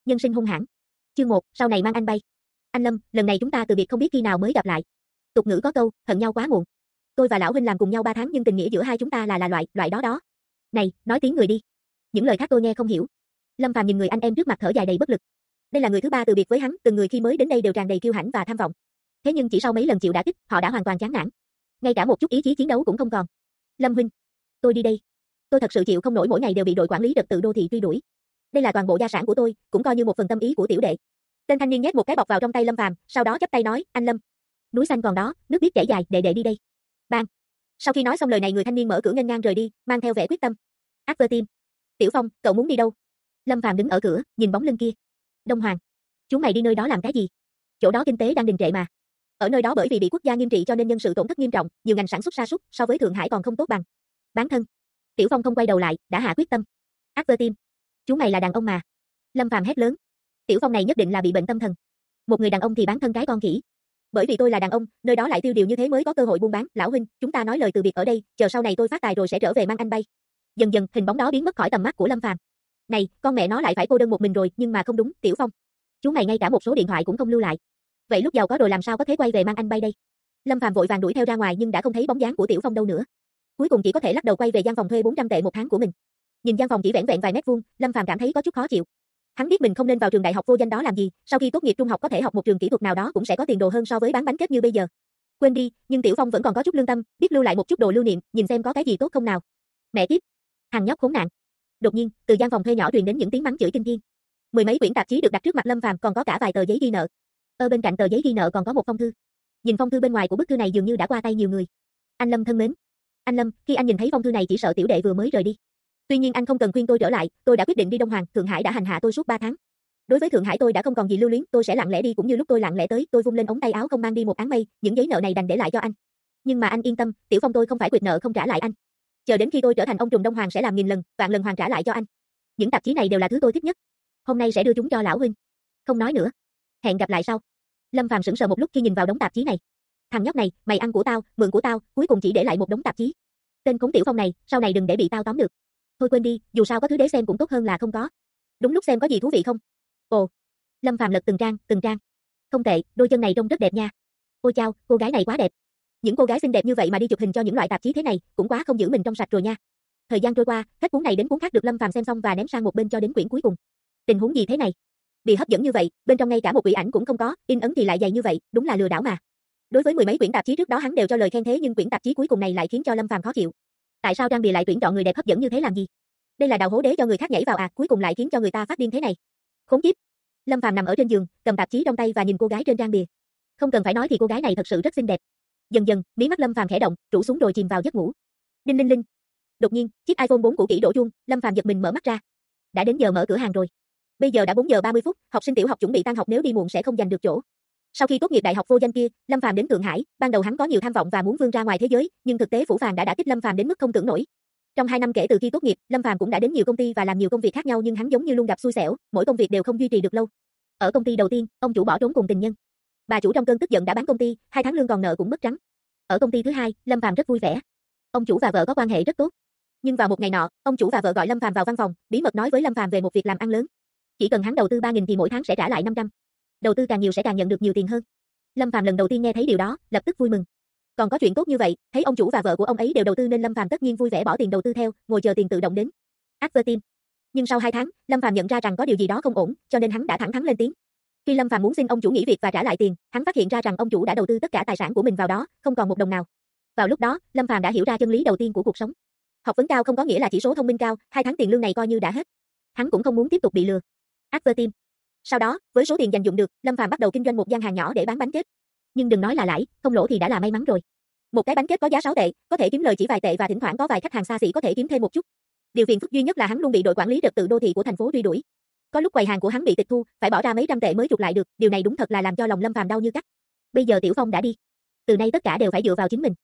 Nhân sinh hung hãn. Chương 1, sau này mang anh bay. Anh Lâm, lần này chúng ta từ biệt không biết khi nào mới gặp lại. Tục ngữ có câu, hận nhau quá muộn. Tôi và lão huynh làm cùng nhau 3 tháng nhưng tình nghĩa giữa hai chúng ta là loại đó. Này, nói tiếng người đi. Những lời khác tôi nghe không hiểu. Lâm Phàm nhìn người anh em trước mặt thở dài đầy bất lực. Đây là người thứ 3 từ biệt với hắn, từng người khi mới đến đây đều tràn đầy kiêu hãnh và tham vọng. Thế nhưng chỉ sau mấy lần chịu đả kích, họ đã hoàn toàn chán nản. Ngay cả một chút ý chí chiến đấu cũng không còn. Lâm huynh, tôi đi đây. Tôi thật sự chịu không nổi mỗi ngày đều bị đội quản lý trật tự đô thị truy đuổi. Đây là toàn bộ gia sản của tôi, cũng coi như một phần tâm ý của tiểu đệ. Tên thanh niên nhét một cái bọc vào trong tay Lâm Phàm, sau đó chắp tay nói, anh Lâm, núi xanh còn đó, nước biết chảy dài, đệ đi đây. Bang. Sau khi nói xong lời này người thanh niên mở cửa nghênh ngang rời đi, mang theo vẻ quyết tâm. Tim. Tiểu Phong, cậu muốn đi đâu? Lâm Phàm đứng ở cửa, nhìn bóng lưng kia. Đông Hoàng, chúng mày đi nơi đó làm cái gì? Chỗ đó kinh tế đang đình trệ mà. Ở nơi đó bởi vì bị quốc gia nghiêm trị cho nên nhân sự tổn thất nghiêm trọng, nhiều ngành sản xuất sa sút, so với Thượng Hải còn không tốt bằng. Bán thân. Tiểu Phong không quay đầu lại, đã hạ quyết tâm. Tim. Chú mày là đàn ông mà. Lâm Phàm hét lớn. Tiểu Phong này nhất định là bị bệnh tâm thần. Một người đàn ông thì bán thân cái con khỉ. Bởi vì tôi là đàn ông, nơi đó lại tiêu điều như thế mới có cơ hội buôn bán. Lão huynh, chúng ta nói lời từ biệt ở đây, chờ sau này tôi phát tài rồi sẽ trở về mang anh bay. Dần dần, hình bóng đó biến mất khỏi tầm mắt của Lâm Phàm. Này, con mẹ nó lại phải cô đơn một mình rồi, nhưng mà không đúng, Tiểu Phong. Chú mày ngay cả một số điện thoại cũng không lưu lại. Vậy lúc giàu có rồi làm sao có thể quay về mang anh bay đây? Lâm Phàm vội vàng đuổi theo ra ngoài nhưng đã không thấy bóng dáng của Tiểu Phong đâu nữa. Cuối cùng chỉ có thể lắc đầu quay về gian phòng thuê 400 tệ một tháng của mình. Nhìn gian phòng chỉ vẻn vẹn vài mét vuông, Lâm Phàm cảm thấy có chút khó chịu. Hắn biết mình không nên vào trường đại học vô danh đó làm gì, sau khi tốt nghiệp trung học có thể học một trường kỹ thuật nào đó cũng sẽ có tiền đồ hơn so với bán bánh kết như bây giờ. Quên đi, nhưng Tiểu Phong vẫn còn có chút lương tâm, biết lưu lại một chút đồ lưu niệm, nhìn xem có cái gì tốt không nào. Mẹ kiếp, thằng nhóc khốn nạn. Đột nhiên, từ gian phòng thuê nhỏ truyền đến những tiếng mắng chửi kinh thiên. Mười mấy quyển tạp chí được đặt trước mặt Lâm Phàm, còn có cả vài tờ giấy ghi nợ. Ở bên cạnh tờ giấy ghi nợ còn có một phong thư. Nhìn phong thư bên ngoài của bức thư này dường như đã qua tay nhiều người. Anh Lâm thân mến, anh Lâm, khi anh nhìn thấy phong thư này chỉ sợ tiểu đệ vừa mới rời đi. Tuy nhiên anh không cần khuyên tôi trở lại, tôi đã quyết định đi Đông Hoàng, Thượng Hải đã hành hạ tôi suốt 3 tháng. Đối với Thượng Hải tôi đã không còn gì lưu luyến, tôi sẽ lặng lẽ đi cũng như lúc tôi lặng lẽ tới, tôi vung lên ống tay áo không mang đi một áng mây, những giấy nợ này đành để lại cho anh. Nhưng mà anh yên tâm, Tiểu Phong tôi không phải quỵt nợ không trả lại anh. Chờ đến khi tôi trở thành ông trùm Đông Hoàng sẽ làm nghìn lần, vạn lần hoàn trả lại cho anh. Những tạp chí này đều là thứ tôi thích nhất. Hôm nay sẽ đưa chúng cho lão huynh. Không nói nữa. Hẹn gặp lại sau. Lâm Phàm sững sờ một lúc khi nhìn vào đống tạp chí này. Thằng nhóc này, mày ăn của tao, mượn của tao, cuối cùng chỉ để lại một đống tạp chí. Tên khốn Tiểu Phong này, sau này đừng để bị tao tóm được. Thôi quên đi, dù sao có thứ để xem cũng tốt hơn là không có. Đúng lúc xem có gì thú vị không? Ồ. Lâm Phàm lật từng trang. Không tệ, đôi chân này trông rất đẹp nha. Ôi chao, cô gái này quá đẹp. Những cô gái xinh đẹp như vậy mà đi chụp hình cho những loại tạp chí thế này, cũng quá không giữ mình trong sạch rồi nha. Thời gian trôi qua, hết cuốn này đến cuốn khác được Lâm Phàm xem xong và ném sang một bên cho đến quyển cuối cùng. Tình huống gì thế này? Bị hấp dẫn như vậy, bên trong ngay cả một quỷ ảnh cũng không có, in ấn thì lại dày như vậy, đúng là lừa đảo mà. Đối với mười mấy quyển tạp chí trước đó hắn đều cho lời khen thế nhưng quyển tạp chí cuối cùng này lại khiến cho Lâm Phàm khó chịu. Tại sao trang bìa lại tuyển chọn người đẹp hấp dẫn như thế làm gì? Đây là đào hố đế cho người khác nhảy vào à, cuối cùng lại khiến cho người ta phát điên thế này. Khốn kiếp. Lâm Phàm nằm ở trên giường, cầm tạp chí trong tay và nhìn cô gái trên trang bìa. Không cần phải nói thì cô gái này thật sự rất xinh đẹp. Dần dần, mí mắt Lâm Phàm khẽ động, rũ xuống rồi chìm vào giấc ngủ. Đinh linh linh. Đột nhiên, chiếc iPhone 4 cũ kỹ đổ chuông, Lâm Phàm giật mình mở mắt ra. Đã đến giờ mở cửa hàng rồi. Bây giờ đã 4 giờ 30 phút, học sinh tiểu học chuẩn bị tan học nếu đi muộn sẽ không giành được chỗ. Sau khi tốt nghiệp đại học vô danh kia, Lâm Phàm đến Thượng Hải, ban đầu hắn có nhiều tham vọng và muốn vươn ra ngoài thế giới, nhưng thực tế phủ phàng đã đả kích Lâm Phàm đến mức không tưởng nổi. Trong 2 năm kể từ khi tốt nghiệp, Lâm Phàm cũng đã đến nhiều công ty và làm nhiều công việc khác nhau nhưng hắn giống như luôn gặp xui xẻo, mỗi công việc đều không duy trì được lâu. Ở công ty đầu tiên, ông chủ bỏ trốn cùng tình nhân. Bà chủ trong cơn tức giận đã bán công ty, 2 tháng lương còn nợ cũng mất trắng. Ở công ty thứ hai, Lâm Phàm rất vui vẻ. Ông chủ và vợ có quan hệ rất tốt. Nhưng vào một ngày nọ, ông chủ và vợ gọi Lâm Phàm vào văn phòng, bí mật nói với Lâm Phàm về một việc làm ăn lớn. Chỉ cần hắn đầu tư 3.000 thì mỗi tháng sẽ trả lại 500. Đầu tư càng nhiều sẽ càng nhận được nhiều tiền hơn. Lâm Phàm lần đầu tiên nghe thấy điều đó, lập tức vui mừng. Còn có chuyện tốt như vậy, thấy ông chủ và vợ của ông ấy đều đầu tư nên Lâm Phàm tất nhiên vui vẻ bỏ tiền đầu tư theo, ngồi chờ tiền tự động đến. Tim. Nhưng sau 2 tháng, Lâm Phàm nhận ra rằng có điều gì đó không ổn, cho nên hắn đã thẳng thắn lên tiếng. Khi Lâm Phàm muốn xin ông chủ nghỉ việc và trả lại tiền, hắn phát hiện ra rằng ông chủ đã đầu tư tất cả tài sản của mình vào đó, không còn một đồng nào. Vào lúc đó, Lâm Phàm đã hiểu ra chân lý đầu tiên của cuộc sống. Học vấn cao không có nghĩa là chỉ số thông minh cao, 2 tháng tiền lương này coi như đã hết. Hắn cũng không muốn tiếp tục bị lừa. Tim. Sau đó, với số tiền dành dụm được, Lâm Phàm bắt đầu kinh doanh một gian hàng nhỏ để bán bánh kết. Nhưng đừng nói là lãi, không lỗ thì đã là may mắn rồi. Một cái bánh kết có giá 6 tệ, có thể kiếm lời chỉ vài tệ và thỉnh thoảng có vài khách hàng xa xỉ có thể kiếm thêm một chút. Điều phiền phức duy nhất là hắn luôn bị đội quản lý trật tự đô thị của thành phố truy đuổi. Có lúc quầy hàng của hắn bị tịch thu, phải bỏ ra mấy trăm tệ mới chuộc lại được, điều này đúng thật là làm cho lòng Lâm Phàm đau như cắt. Bây giờ Tiểu Phong đã đi, từ nay tất cả đều phải dựa vào chính mình.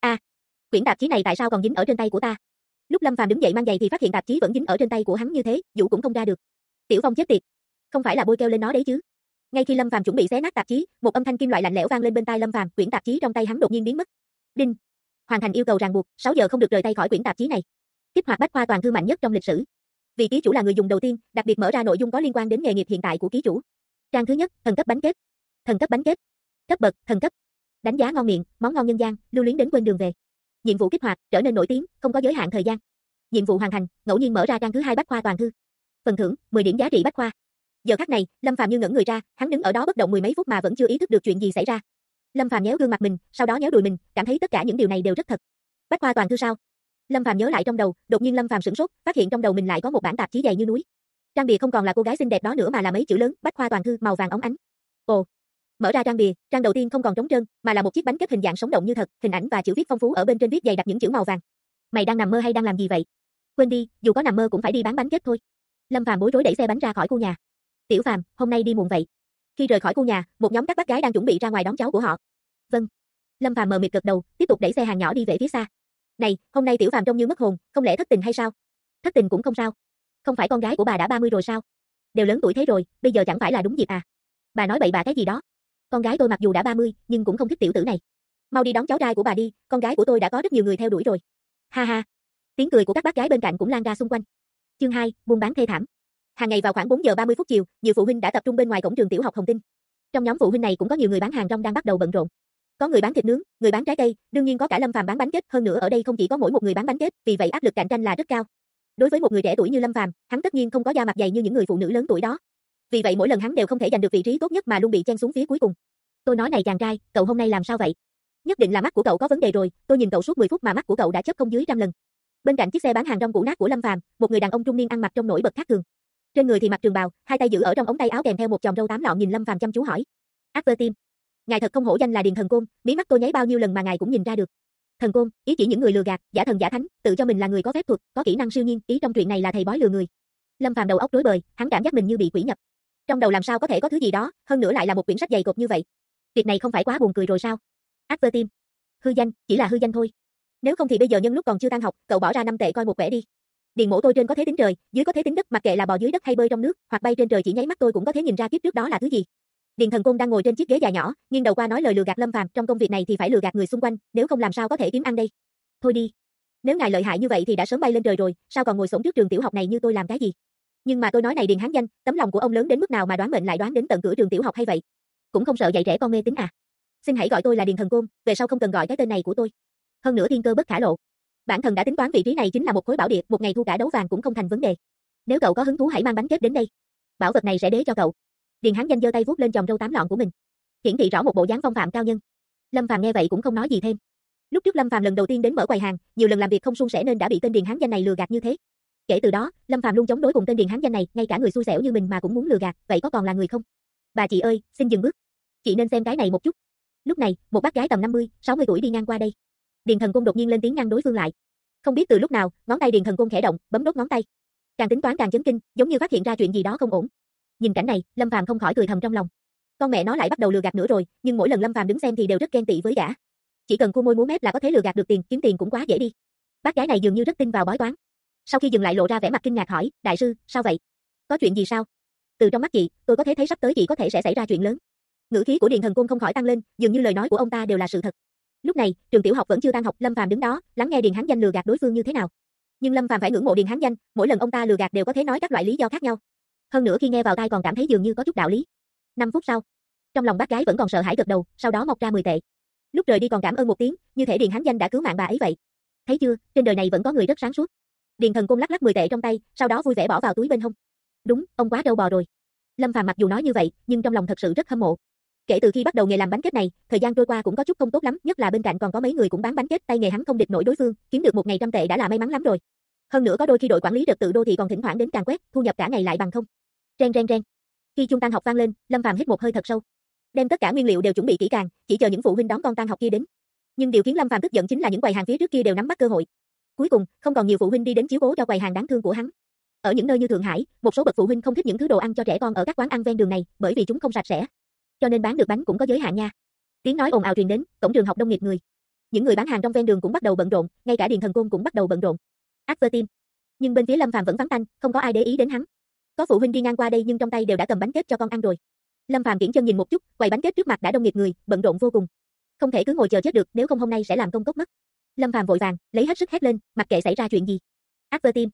Quyển tạp chí này tại sao còn dính ở trên tay của ta? Lúc Lâm Phàm đứng dậy mang giày thì phát hiện tạp chí vẫn dính ở trên tay của hắn như thế, dụ cũng không ra được. Tiểu Phong chết tiệt, không phải là bôi keo lên nó đấy chứ? Ngay khi Lâm Phàm chuẩn bị xé nát tạp chí, một âm thanh kim loại lạnh lẽo vang lên bên tai Lâm Phàm, quyển tạp chí trong tay hắn đột nhiên biến mất. Đinh, hoàn thành yêu cầu ràng buộc, 6 giờ không được rời tay khỏi quyển tạp chí này. Kích hoạt bách khoa toàn thư mạnh nhất trong lịch sử. Vì ký chủ là người dùng đầu tiên, đặc biệt mở ra nội dung có liên quan đến nghề nghiệp hiện tại của ký chủ. Trang thứ nhất, thần cấp bánh kết. Thần cấp bánh kết. Cấp bậc, thần cấp. Đánh giá ngon miệng, món ngon nhân gian, lưu luyến đến quên đường về. Nhiệm vụ kích hoạt, trở nên nổi tiếng, không có giới hạn thời gian. Nhiệm vụ hoàn thành, ngẫu nhiên mở ra trang thứ hai bách khoa toàn thư. Phần thưởng, 10 điểm giá trị bách khoa. Giờ khắc này, Lâm Phàm như ngẩn người ra, hắn đứng ở đó bất động mười mấy phút mà vẫn chưa ý thức được chuyện gì xảy ra. Lâm Phàm nhéo gương mặt mình, sau đó nhéo đùi mình, cảm thấy tất cả những điều này đều rất thật. Bách khoa toàn thư sao? Lâm Phàm nhớ lại trong đầu, đột nhiên Lâm Phàm sửng sốt, phát hiện trong đầu mình lại có một bản tạp chí dày như núi. Trang bìa không còn là cô gái xinh đẹp đó nữa mà là mấy chữ lớn, Bách khoa toàn thư màu vàng óng ánh. Ồ. Mở ra trang bìa, trang đầu tiên không còn trống trơn, mà là một chiếc bánh kết hình dạng sống động như thật, hình ảnh và chữ viết phong phú ở bên trên viết dày đặc những chữ màu vàng. Mày đang nằm mơ hay đang làm gì vậy? Quên đi, dù có nằm mơ cũng phải đi bán bánh kết thôi. Lâm Phàm bối rối đẩy xe bánh ra khỏi khu nhà. Tiểu Phàm, hôm nay đi muộn vậy. Khi rời khỏi khu nhà, một nhóm các bác gái đang chuẩn bị ra ngoài đón cháu của họ. Vâng. Lâm Phàm mờ mịt gật đầu, tiếp tục đẩy xe hàng nhỏ đi về phía xa. Này, hôm nay Tiểu Phàm trông như mất hồn, không lẽ thất tình hay sao? Thất tình cũng không sao. Không phải con gái của bà đã 30 rồi sao? Đều lớn tuổi thế rồi, bây giờ chẳng phải là đúng dịp à? Bà nói bậy bạ cái gì đó? Con gái tôi mặc dù đã 30, nhưng cũng không thích tiểu tử này. Mau đi đón cháu trai của bà đi, con gái của tôi đã có rất nhiều người theo đuổi rồi. Ha ha. Tiếng cười của các bác gái bên cạnh cũng lan ra xung quanh. Chương 2, buôn bán thê thảm. Hàng ngày vào khoảng 4 giờ 30 phút chiều, nhiều phụ huynh đã tập trung bên ngoài cổng trường tiểu học Hồng Tinh. Trong nhóm phụ huynh này cũng có nhiều người bán hàng rong đang bắt đầu bận rộn. Có người bán thịt nướng, người bán trái cây, đương nhiên có cả Lâm Phàm bán bánh kết, hơn nữa ở đây không chỉ có mỗi một người bán bánh kết, vì vậy áp lực cạnh tranh là rất cao. Đối với một người trẻ tuổi như Lâm Phàm, hắn tất nhiên không có da mặt dày như những người phụ nữ lớn tuổi đó. Vì vậy mỗi lần hắn đều không thể giành được vị trí tốt nhất mà luôn bị chen xuống phía cuối cùng. Tôi nói này chàng trai, cậu hôm nay làm sao vậy? Nhất định là mắt của cậu có vấn đề rồi, tôi nhìn cậu suốt 10 phút mà mắt của cậu đã chớp không dưới 100 lần. Bên cạnh chiếc xe bán hàng rong cũ nát của Lâm Phàm, một người đàn ông trung niên ăn mặc trông nổi bật khác thường. Trên người thì mặc trường bào, hai tay giữ ở trong ống tay áo kèm theo một chòm râu tám lọn nhìn Lâm Phàm chăm chú hỏi. Advertim, ngài thật không hổ danh là Điền Thần Côn, mí mắt tôi nháy bao nhiêu lần mà ngài cũng nhìn ra được. Thần Côn, ý chỉ những người lừa gạt, giả thần giả thánh, tự cho mình là người có phép thuật, có kỹ năng siêu nhiên, ý trong chuyện này là thầy bói lừa người. Lâm Phàm đầu óc rối bời, hắn cảm giác mình như bị quỷ nhập. Trong đầu làm sao có thể có thứ gì đó, hơn nữa lại là một quyển sách dày cộp như vậy. Việc này không phải quá buồn cười rồi sao? Advertim, hư danh, chỉ là hư danh thôi. Nếu không thì bây giờ nhân lúc còn chưa tan học, cậu bỏ ra 5 tệ coi một vẻ đi. Điền mổ tôi trên có thế tính trời, dưới có thế tính đất, mặc kệ là bò dưới đất hay bơi trong nước, hoặc bay trên trời chỉ nháy mắt tôi cũng có thể nhìn ra kiếp trước đó là thứ gì. Điền Thần Côn đang ngồi trên chiếc ghế dài nhỏ, nghiêng đầu qua nói lời lừa gạt Lâm Phàm, trong công việc này thì phải lừa gạt người xung quanh, nếu không làm sao có thể kiếm ăn đây. Thôi đi. Nếu ngài lợi hại như vậy thì đã sớm bay lên trời rồi, sao còn ngồi xổm trước trường tiểu học này như tôi làm cái gì? Nhưng mà tôi nói này Điền hán danh, tấm lòng của ông lớn đến mức nào mà đoán mệnh lại đoán đến tận cửa trường tiểu học hay vậy? Cũng không sợ dạy trẻ con mê tín à? Xin hãy gọi tôi là Điền Thần Côn, về sau không cần gọi cái tên này của tôi. Hơn nữa thiên cơ bất khả lộ. Bản thân đã tính toán vị trí này chính là một khối bảo địa, một ngày thu cả đấu vàng cũng không thành vấn đề. Nếu cậu có hứng thú hãy mang bánh kết đến đây. Bảo vật này sẽ đế cho cậu. Điền hán danh giơ tay vuốt lên chòm râu tám lọn của mình, hiển thị rõ một bộ dáng phong phạm cao nhân. Lâm Phàm nghe vậy cũng không nói gì thêm. Lúc trước Lâm Phàm lần đầu tiên đến mở quầy hàng, nhiều lần làm việc không suôn sẻ nên đã bị tên Điền hán danh này lừa gạt như thế. Kể từ đó, Lâm Phàm luôn chống đối cùng tên Điền hán danh này, ngay cả người xui xẻo như mình mà cũng muốn lừa gạt, vậy có còn là người không? Bà chị ơi, xin dừng bước. Chị nên xem cái này một chút. Lúc này, một bác gái tầm 50, 60 tuổi đi ngang qua đây. Điền Thần Côn đột nhiên lên tiếng ngăn đối phương lại. Không biết từ lúc nào, ngón tay Điền Thần Côn khẽ động, bấm đốt ngón tay. Càng tính toán càng chấn kinh, giống như phát hiện ra chuyện gì đó không ổn. Nhìn cảnh này, Lâm Phàm không khỏi cười thầm trong lòng. Con mẹ nó lại bắt đầu lừa gạt nữa rồi, nhưng mỗi lần Lâm Phàm đứng xem thì đều rất ghen tị với gã. Chỉ cần cua môi múa mép là có thể lừa gạt được tiền, kiếm tiền cũng quá dễ đi. Bác gái này dường như rất tin vào bói toán. Sau khi dừng lại lộ ra vẻ mặt kinh ngạc hỏi, đại sư, sao vậy? Có chuyện gì sao? Từ trong mắt chị, tôi có thể thấy sắp tới chị có thể sẽ xảy ra chuyện lớn. Ngữ khí của Điền Thần Côn không khỏi tăng lên, dường như lời nói của ông ta đều là sự thật. Lúc này, trường tiểu học vẫn chưa tan học, Lâm Phàm đứng đó, lắng nghe Điền hán danh lừa gạt đối phương như thế nào. Nhưng Lâm Phàm phải ngưỡng mộ Điền hán danh, mỗi lần ông ta lừa gạt đều có thể nói các loại lý do khác nhau. Hơn nữa khi nghe vào tai còn cảm thấy dường như có chút đạo lý. 5 phút sau, trong lòng bác gái vẫn còn sợ hãi gật đầu, sau đó móc ra 10 tệ. Lúc rời đi còn cảm ơn một tiếng, như thể Điền hán danh đã cứu mạng bà ấy vậy. Thấy chưa, trên đời này vẫn có người rất sáng suốt. Điền Thần Côn lắc lắc 10 tệ trong tay, sau đó vui vẻ bỏ vào túi bên hông. Đúng, ông quá trâu bò rồi. Lâm Phàm mặc dù nói như vậy, nhưng trong lòng thật sự rất hâm mộ. Kể từ khi bắt đầu nghề làm bánh kết này, thời gian trôi qua cũng có chút không tốt lắm, nhất là bên cạnh còn có mấy người cũng bán bánh kết, tay nghề hắn không địch nổi đối phương, kiếm được một ngày 100 tệ đã là may mắn lắm rồi. Hơn nữa có đôi khi đội quản lý trật tự đô thị còn thỉnh thoảng đến càn quét, thu nhập cả ngày lại bằng không. Reng reng reng. Khi chuông tan học vang lên, Lâm Phàm hít một hơi thật sâu, đem tất cả nguyên liệu đều chuẩn bị kỹ càng, chỉ chờ những phụ huynh đón con tan học kia đến. Nhưng điều khiến Lâm Phàm tức giận chính là những quầy hàng phía trước kia đều nắm bắt cơ hội. Cuối cùng, không còn nhiều phụ huynh đi đến chiếu cố cho quầy hàng đáng thương của hắn. Ở những nơi như Thượng Hải, một số bậc phụ huynh không thích những thứ đồ ăn cho trẻ con ở các quán ăn ven đường này, bởi vì chúng không sạch sẽ. Cho nên bán được bánh cũng có giới hạn nha. Tiếng nói ồn ào truyền đến, cổng trường học đông nghịt người. Những người bán hàng trong ven đường cũng bắt đầu bận rộn, ngay cả Điền Thần Côn cũng bắt đầu bận rộn. Advertim. Nhưng bên phía Lâm Phàm vẫn vắng tanh, không có ai để ý đến hắn. Có phụ huynh đi ngang qua đây nhưng trong tay đều đã cầm bánh kết cho con ăn rồi. Lâm Phàm kiễng chân nhìn một chút, quầy bánh kết trước mặt đã đông nghịt người, bận rộn vô cùng. Không thể cứ ngồi chờ chết được, nếu không hôm nay sẽ làm công cốc mất. Lâm Phàm vội vàng, lấy hết sức hét lên, mặc kệ xảy ra chuyện gì. Advertim.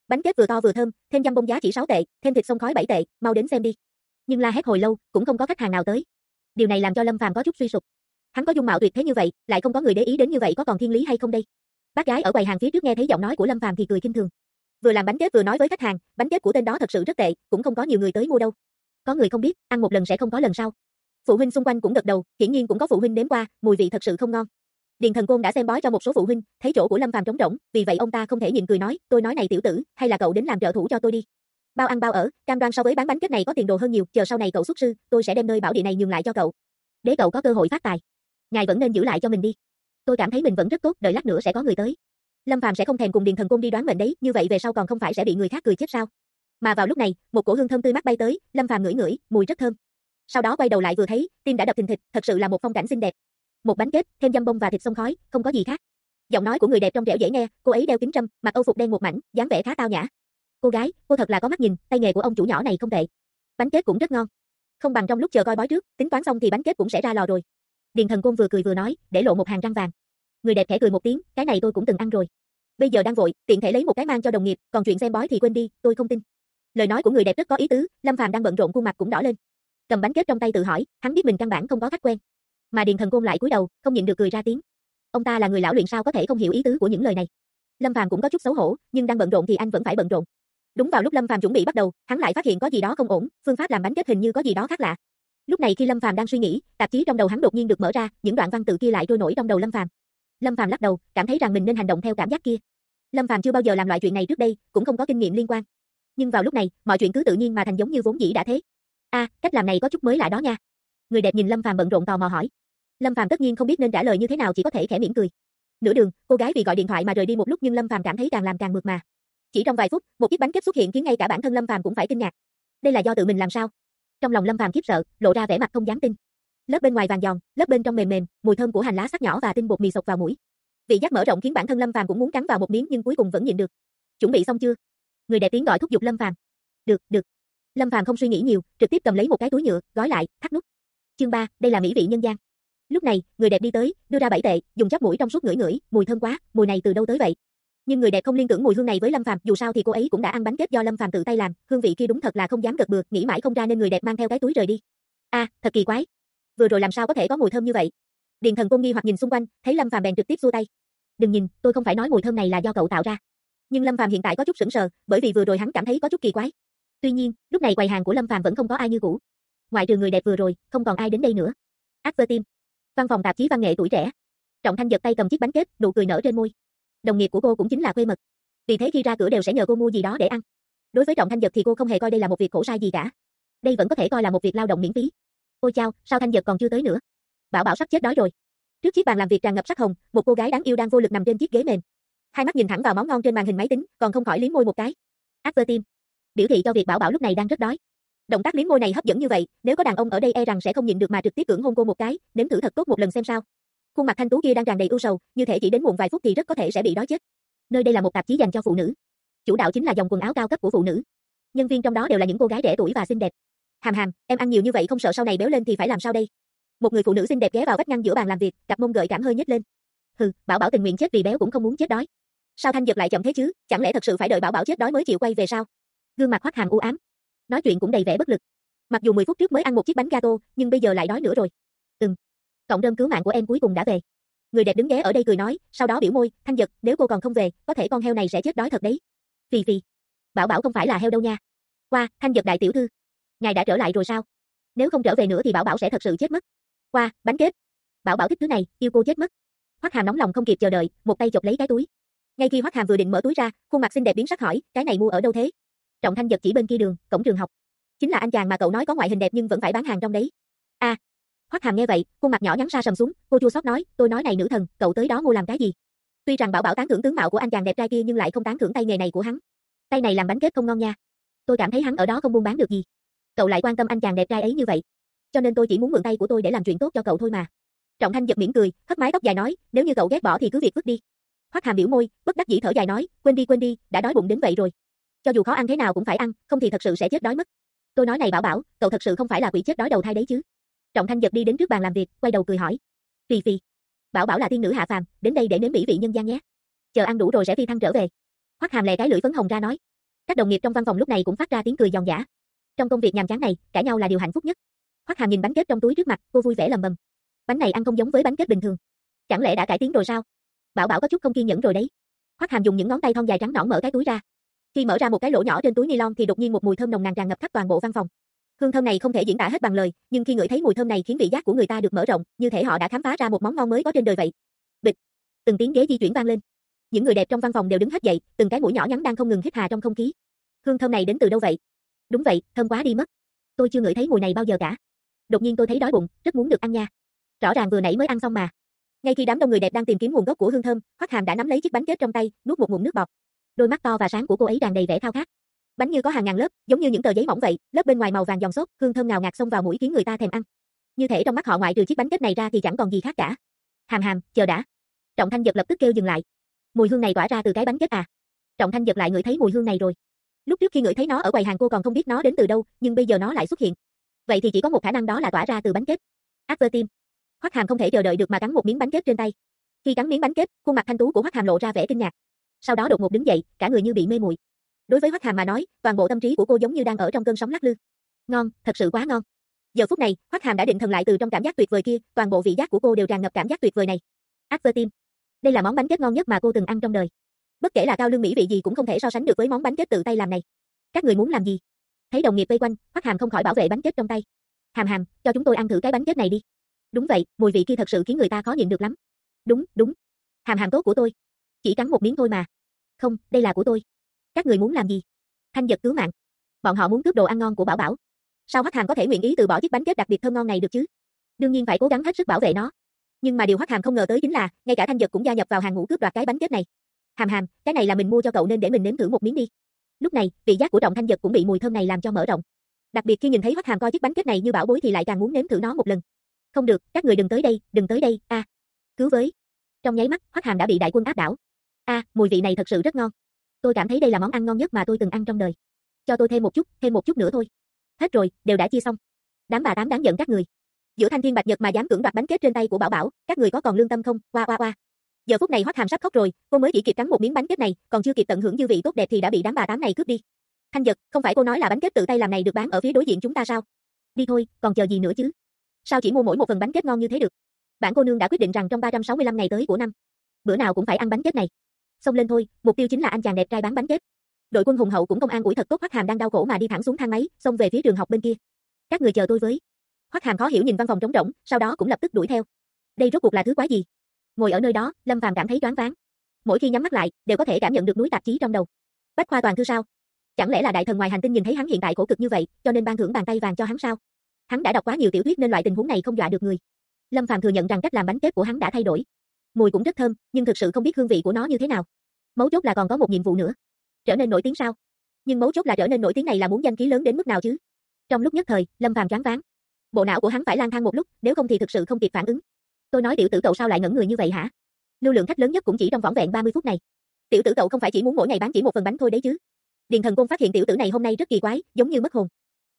Bánh kết vừa to vừa thơm, thêm dăm bông giá chỉ 6 tệ, thêm thịt xông khói 7 tệ, mau đến xem đi. Nhưng la hét hồi lâu, cũng không có khách hàng nào tới. Điều này làm cho Lâm Phàm có chút suy sụp. Hắn có dung mạo tuyệt thế như vậy, lại không có người để ý đến như vậy có còn thiên lý hay không đây? Bác gái ở quầy hàng phía trước nghe thấy giọng nói của Lâm Phàm thì cười khinh thường. Vừa làm bánh kết vừa nói với khách hàng, bánh kết của tên đó thật sự rất tệ, cũng không có nhiều người tới mua đâu. Có người không biết, ăn một lần sẽ không có lần sau. Phụ huynh xung quanh cũng gật đầu, hiển nhiên cũng có phụ huynh nếm qua, mùi vị thật sự không ngon. Điền Thần Côn đã xem bói cho một số phụ huynh, thấy chỗ của Lâm Phàm trống rỗng, vì vậy ông ta không thể nhịn cười nói, tôi nói này tiểu tử, hay là cậu đến làm trợ thủ cho tôi đi. Bao ăn bao ở, cam đoan so với bán bánh kết này có tiền đồ hơn nhiều, chờ sau này cậu xuất sư, tôi sẽ đem nơi bảo địa này nhường lại cho cậu. Để cậu có cơ hội phát tài. Ngài vẫn nên giữ lại cho mình đi. Tôi cảm thấy mình vẫn rất tốt, đợi lát nữa sẽ có người tới. Lâm Phàm sẽ không thèm cùng Điền Thần Côn đi đoán mệnh đấy, như vậy về sau còn không phải sẽ bị người khác cười chết sao? Mà vào lúc này, một cổ hương thơm tươi mát bay tới, Lâm Phàm ngửi ngửi, mùi rất thơm. Sau đó quay đầu lại vừa thấy, tim đã đập thình thịch, thật sự là một phong cảnh xinh đẹp. Một bánh kết, thêm dăm bông và thịt xông khói, không có gì khác. Giọng nói của người đẹp trong trẻo dễ nghe, cô ấy đeo kính râm, mặc âu phục đen một mảnh, dáng vẻ khá tao nhã. Cô gái, cô thật là có mắt nhìn, tay nghề của ông chủ nhỏ này không tệ. Bánh kết cũng rất ngon. Không bằng trong lúc chờ coi bói trước, tính toán xong thì bánh kết cũng sẽ ra lò rồi. Điền Thần Côn vừa cười vừa nói, để lộ một hàng răng vàng. Người đẹp khẽ cười một tiếng, cái này tôi cũng từng ăn rồi. Bây giờ đang vội, tiện thể lấy một cái mang cho đồng nghiệp, còn chuyện xem bói thì quên đi, tôi không tin. Lời nói của người đẹp rất có ý tứ, Lâm Phàm đang bận rộn khuôn mặt cũng đỏ lên. Cầm bánh kết trong tay tự hỏi, hắn biết mình căn bản không có khách quen. Mà Điền Thần Côn lại cúi đầu, không nhịn được cười ra tiếng. Ông ta là người lão luyện sao có thể không hiểu ý tứ của những lời này. Lâm Phàm cũng có chút xấu hổ, nhưng đang bận rộn thì anh vẫn phải bận rộn. Đúng vào lúc Lâm Phàm chuẩn bị bắt đầu, hắn lại phát hiện có gì đó không ổn, phương pháp làm bánh kết hình như có gì đó khác lạ. Lúc này khi Lâm Phàm đang suy nghĩ, tạp chí trong đầu hắn đột nhiên được mở ra, những đoạn văn tự kia lại trôi nổi trong đầu Lâm Phàm. Lâm Phàm lắc đầu, cảm thấy rằng mình nên hành động theo cảm giác kia. Lâm Phàm chưa bao giờ làm loại chuyện này trước đây, cũng không có kinh nghiệm liên quan. Nhưng vào lúc này, mọi chuyện cứ tự nhiên mà thành giống như vốn dĩ đã thế. Cách làm này có chút mới lạ đó nha. Người đẹp nhìn Lâm Phàm bận rộn tò mò hỏi. Lâm Phàm tất nhiên không biết nên trả lời như thế nào, chỉ có thể khẽ mỉm cười. Nửa đường, cô gái vì gọi điện thoại mà rời đi một lúc, nhưng Lâm Phàm cảm thấy càng làm càng mượt mà. Chỉ trong vài phút, một chiếc bánh kết xuất hiện khiến ngay cả bản thân Lâm Phàm cũng phải kinh ngạc. Đây là do tự mình làm sao? Trong lòng Lâm Phàm khiếp sợ, lộ ra vẻ mặt không dám tin. Lớp bên ngoài vàng giòn, lớp bên trong mềm mềm, mùi thơm của hành lá sắc nhỏ và tinh bột mì sộc vào mũi. Vị giác mở rộng khiến bản thân Lâm Phàm cũng muốn cắn vào một miếng, nhưng cuối cùng vẫn nhịn được. Chuẩn bị xong chưa? Người đẹp tiếng gọi thúc giục Lâm Phàm. Được, được. Lâm Phàm không suy nghĩ nhiều, trực tiếp cầm lấy một cái túi nhựa, gói lại, thắt nút. Chương 3, đây là mỹ vị nhân gian. Lúc này, người đẹp đi tới, đưa ra 7 tệ, dùng chóp mũi trong suốt ngửi ngửi, mùi thơm quá, mùi này từ đâu tới vậy? Nhưng người đẹp không liên tưởng mùi hương này với Lâm Phàm, dù sao thì cô ấy cũng đã ăn bánh kết do Lâm Phàm tự tay làm, hương vị kia đúng thật là không dám gật bừa, nghĩ mãi không ra nên người đẹp mang theo cái túi rời đi. Thật kỳ quái. Vừa rồi làm sao có thể có mùi thơm như vậy? Điền Thần Côn nghi hoặc nhìn xung quanh, thấy Lâm Phàm bèn trực tiếp xua tay. Đừng nhìn, tôi không phải nói mùi thơm này là do cậu tạo ra. Nhưng Lâm Phàm hiện tại có chút sững sờ, bởi vì vừa rồi hắn cảm thấy có chút kỳ quái. Tuy nhiên, lúc này quầy hàng của Lâm Phàm vẫn không có ai như cũ. Ngoại trừ người đẹp vừa rồi, không còn ai đến đây nữa. Advertime. Văn phòng tạp chí văn nghệ tuổi trẻ. Trọng Thanh giật tay cầm chiếc bánh kết, nụ cười nở trên môi. Đồng nghiệp của cô cũng chính là quê mật. Vì thế khi ra cửa đều sẽ nhờ cô mua gì đó để ăn. Đối với Trọng Thanh giật thì cô không hề coi đây là một việc khổ sai gì cả. Đây vẫn có thể coi là một việc lao động miễn phí. Ôi chao, sao Thanh giật còn chưa tới nữa? Bảo Bảo sắp chết đói rồi. Trước chiếc bàn làm việc tràn ngập sắc hồng, một cô gái đáng yêu đang vô lực nằm trên chiếc ghế mềm. Hai mắt nhìn thẳng vào món ngon trên màn hình máy tính, còn không khỏi liếm môi một cái. Advertime. Biểu thị cho việc Bảo Bảo lúc này đang rất đói. Động tác liếm môi này hấp dẫn như vậy, nếu có đàn ông ở đây e rằng sẽ không nhịn được mà trực tiếp cưỡng hôn cô một cái, nếm thử thật tốt một lần xem sao. Khuôn mặt thanh tú kia đang tràn đầy ưu sầu, như thể chỉ đến muộn vài phút thì rất có thể sẽ bị đói chết. Nơi đây là một tạp chí dành cho phụ nữ. Chủ đạo chính là dòng quần áo cao cấp của phụ nữ. Nhân viên trong đó đều là những cô gái trẻ tuổi và xinh đẹp. Hàm Hàm, em ăn nhiều như vậy không sợ sau này béo lên thì phải làm sao đây? Một người phụ nữ xinh đẹp ghé vào vách ngăn giữa bàn làm việc, cặp mông gợi cảm hơi nhếch lên. Hừ, Bảo Bảo tình nguyện chết vì béo cũng không muốn chết đói. Sao Thanh giật lại chậm thế chứ? Chẳng lẽ thật sự phải đợi Bảo Bảo chết đói mới chịu quay về sao? Gương mặt Hoắc Hàm u ám, nói chuyện cũng đầy vẻ bất lực. Mặc dù 10 phút trước mới ăn một chiếc bánh gato, nhưng bây giờ lại đói nữa rồi. Cộng rơm cứu mạng của em cuối cùng đã về. Người đẹp đứng ghé ở đây cười nói, sau đó biểu môi, Thanh giật, nếu cô còn không về, có thể con heo này sẽ chết đói thật đấy. Phì phì. Bảo Bảo không phải là heo đâu nha. Qua, Thanh giật đại tiểu thư. Ngài đã trở lại rồi sao? Nếu không trở về nữa thì Bảo Bảo sẽ thật sự chết mất. Qua, bánh kết. Bảo Bảo thích thứ này, yêu cô chết mất. Hoắc Hàm nóng lòng không kịp chờ đợi, một tay chộp lấy cái túi. Ngay khi Hoắc Hàm vừa định mở túi ra, khuôn mặt xinh đẹp biến sắc hỏi, cái này mua ở đâu thế? Trọng Thanh giật chỉ bên kia đường, cổng trường học. Chính là anh chàng mà cậu nói có ngoại hình đẹp nhưng vẫn phải bán hàng trong đấy. Hoắc Hàm nghe vậy, khuôn mặt nhỏ nhắn sa sầm xuống, cô chua xót nói, tôi nói này nữ thần, cậu tới đó mua làm cái gì? Tuy rằng Bảo Bảo tán thưởng tướng mạo của anh chàng đẹp trai kia nhưng lại không tán thưởng tay nghề này của hắn. Tay này làm bánh kết không ngon nha. Tôi cảm thấy hắn ở đó không buôn bán được gì. Cậu lại quan tâm anh chàng đẹp trai ấy như vậy, cho nên tôi chỉ muốn mượn tay của tôi để làm chuyện tốt cho cậu thôi mà. Trọng Thanh giật mỉm cười, hất mái tóc dài nói, nếu như cậu ghét bỏ thì cứ việc vứt đi. Hoắc Hàm biểu môi, bất đắc dĩ thở dài nói, quên đi, đã đói bụng đến vậy rồi. Cho dù khó ăn thế nào cũng phải ăn, không thì thật sự sẽ chết đói mất. Tôi nói này Bảo Bảo, cậu thật sự không phải là quỷ chết đói đầu thai đấy chứ? Trọng Thanh giật đi đến trước bàn làm việc, quay đầu cười hỏi, Phì phì. Bảo Bảo là tiên nữ hạ phàm, đến đây để nếm mỹ vị nhân gian nhé. Chờ ăn đủ rồi sẽ phi thăng trở về. Hoắc Hàm lè cái lưỡi phấn hồng ra nói, Các đồng nghiệp trong văn phòng lúc này cũng phát ra tiếng cười giòn giã. Trong công việc nhàm chán này, cãi nhau là điều hạnh phúc nhất. Hoắc Hàm nhìn bánh kết trong túi trước mặt, cô vui vẻ lầm bầm. Bánh này ăn không giống với bánh kết bình thường. Chẳng lẽ đã cải tiến rồi sao? Bảo Bảo có chút không kiên nhẫn rồi đấy. Hoắc Hàm dùng những ngón tay thon dài trắng nõn mở cái túi ra. Khi mở ra một cái lỗ nhỏ trên túi ni-lông thì đột nhiên một mùi thơm nồng nàn tràn ngập khắp toàn bộ văn phòng. Hương thơm này không thể diễn tả hết bằng lời, nhưng khi ngửi thấy mùi thơm này khiến vị giác của người ta được mở rộng, như thể họ đã khám phá ra một món ngon mới có trên đời vậy. Bịch, từng tiếng ghế di chuyển vang lên. Những người đẹp trong văn phòng đều đứng hết dậy, từng cái mũi nhỏ nhắn đang không ngừng hít hà trong không khí. Hương thơm này đến từ đâu vậy? Đúng vậy, thơm quá đi mất. Tôi chưa ngửi thấy mùi này bao giờ cả. Đột nhiên tôi thấy đói bụng, rất muốn được ăn nha. Rõ ràng vừa nãy mới ăn xong mà. Ngay khi đám đông người đẹp đang tìm kiếm nguồn gốc của hương thơm, Hoắc Hàm đã nắm lấy chiếc bánh kết trong tay, nuốt một ngụm nước bọt. Đôi mắt to và sáng của cô ấy tràn đầy vẻ khao khát. Bánh như có hàng ngàn lớp, giống như những tờ giấy mỏng vậy, lớp bên ngoài màu vàng giòn xốp, hương thơm ngào ngạt xông vào mũi khiến người ta thèm ăn. Như thể trong mắt họ ngoại trừ chiếc bánh kết này ra thì chẳng còn gì khác cả. Hàm Hàm, chờ đã. Trọng Thanh Dật lập tức kêu dừng lại. Mùi hương này tỏa ra từ cái bánh kết à? Trọng Thanh Dật lại ngửi thấy mùi hương này rồi. Lúc trước khi ngửi thấy nó ở quầy hàng cô còn không biết nó đến từ đâu, nhưng bây giờ nó lại xuất hiện. Vậy thì chỉ có một khả năng đó là tỏa ra từ bánh kết. Advertim. Hoắc Hàm không thể chờ đợi được mà cắn một miếng bánh kết trên tay. Khi cắn miếng bánh kết, khuôn mặt thanh tú của Hoắc Hàm lộ ra vẻ kinh ngạc. Sau đó đột ngột đứng dậy, cả người như bị mê muội. Đối với Hoắc Hàm mà nói, toàn bộ tâm trí của cô giống như đang ở trong cơn sóng lắc lư. Ngon, thật sự quá ngon. Giờ phút này, Hoắc Hàm đã định thần lại từ trong cảm giác tuyệt vời kia, toàn bộ vị giác của cô đều tràn ngập cảm giác tuyệt vời này. Advertim. Đây là món bánh kết ngon nhất mà cô từng ăn trong đời. Bất kể là cao lương mỹ vị gì cũng không thể so sánh được với món bánh kết tự tay làm này. Các người muốn làm gì? Thấy đồng nghiệp vây quanh, Hoắc Hàm không khỏi bảo vệ bánh kết trong tay. Hàm Hàm, cho chúng tôi ăn thử cái bánh kết này đi. Đúng vậy, mùi vị kia thật sự khiến người ta khó nhịn được lắm. Đúng, đúng. Hàm Hàm tốt của tôi. Chỉ cắn một miếng thôi mà. Không, đây là của tôi. Các người muốn làm gì? Thanh Dật cứu mạng. Bọn họ muốn cướp đồ ăn ngon của Bảo Bảo. Sao Hoắc Hàm có thể nguyện ý từ bỏ chiếc bánh kết đặc biệt thơm ngon này được chứ? Đương nhiên phải cố gắng hết sức bảo vệ nó. Nhưng mà điều Hoắc Hàm không ngờ tới chính là, ngay cả Thanh Dật cũng gia nhập vào hàng ngũ cướp đoạt cái bánh kết này. Hàm Hàm, cái này là mình mua cho cậu nên để mình nếm thử một miếng đi. Lúc này, vị giác của Trọng Thanh Dật cũng bị mùi thơm này làm cho mở rộng. Đặc biệt khi nhìn thấy Hoắc Hàm coi chiếc bánh kết này như bảo bối thì lại càng muốn nếm thử nó một lần. Không được, các người đừng tới đây, đừng tới đây, a. Cứu với. Trong nháy mắt, Hoắc Hàm đã bị đại quân áp đảo. Mùi vị này thật sự rất ngon. Tôi cảm thấy đây là món ăn ngon nhất mà tôi từng ăn trong đời. Cho tôi thêm một chút nữa thôi. Hết rồi, đều đã chia xong. Đám bà tám đáng giận các người. Giữa Thanh Thiên Bạch Nhật mà dám cưỡng đoạt bánh kết trên tay của Bảo Bảo, các người có còn lương tâm không? Oa oa oa. Giờ phút này Hoắc Hàm sắp khóc rồi, cô mới chỉ kịp cắn một miếng bánh kết này, còn chưa kịp tận hưởng dư vị tốt đẹp thì đã bị đám bà tám này cướp đi. Thanh Dật, không phải cô nói là bánh kết tự tay làm này được bán ở phía đối diện chúng ta sao? Đi thôi, còn chờ gì nữa chứ? Sao chỉ mua mỗi một phần bánh kết ngon như thế được? Bản cô nương đã quyết định rằng trong 365 ngày tới của năm, bữa nào cũng phải ăn bánh kết này. Xông lên thôi, mục tiêu chính là anh chàng đẹp trai bán bánh kết. Đội quân hùng hậu cũng công an ủi thật tốt Hoắc Hàm đang đau khổ mà đi thẳng xuống thang máy, xông về phía trường học bên kia. Các người chờ tôi với. Hoắc Hàm khó hiểu nhìn văn phòng trống rỗng, sau đó cũng lập tức đuổi theo. Đây rốt cuộc là thứ quái gì? Ngồi ở nơi đó, Lâm Phàm cảm thấy choáng váng. Mỗi khi nhắm mắt lại, đều có thể cảm nhận được núi tạp chí trong đầu. Bách khoa toàn thư sao? Chẳng lẽ là đại thần ngoài hành tinh nhìn thấy hắn hiện tại khổ cực như vậy, cho nên ban thưởng bàn tay vàng cho hắn sao? Hắn đã đọc quá nhiều tiểu thuyết nên loại tình huống này không dọa được người. Lâm Phàm thừa nhận rằng cách làm bánh kết của hắn đã thay đổi. Mùi cũng rất thơm, nhưng thực sự không biết hương vị của nó như thế nào. Mấu chốt là còn có một nhiệm vụ nữa. Trở nên nổi tiếng sao? Nhưng mấu chốt là trở nên nổi tiếng này là muốn danh khí lớn đến mức nào chứ? Trong lúc nhất thời, Lâm Phàm choáng váng. Bộ não của hắn phải lang thang một lúc, nếu không thì thực sự không kịp phản ứng. Tôi nói tiểu tử cậu sao lại ngẩn người như vậy hả? Lưu lượng khách lớn nhất cũng chỉ trong vỏn vẹn 30 phút này. Tiểu tử cậu không phải chỉ muốn mỗi ngày bán chỉ một phần bánh thôi đấy chứ? Điền Thần Côn phát hiện tiểu tử này hôm nay rất kỳ quái, giống như mất hồn.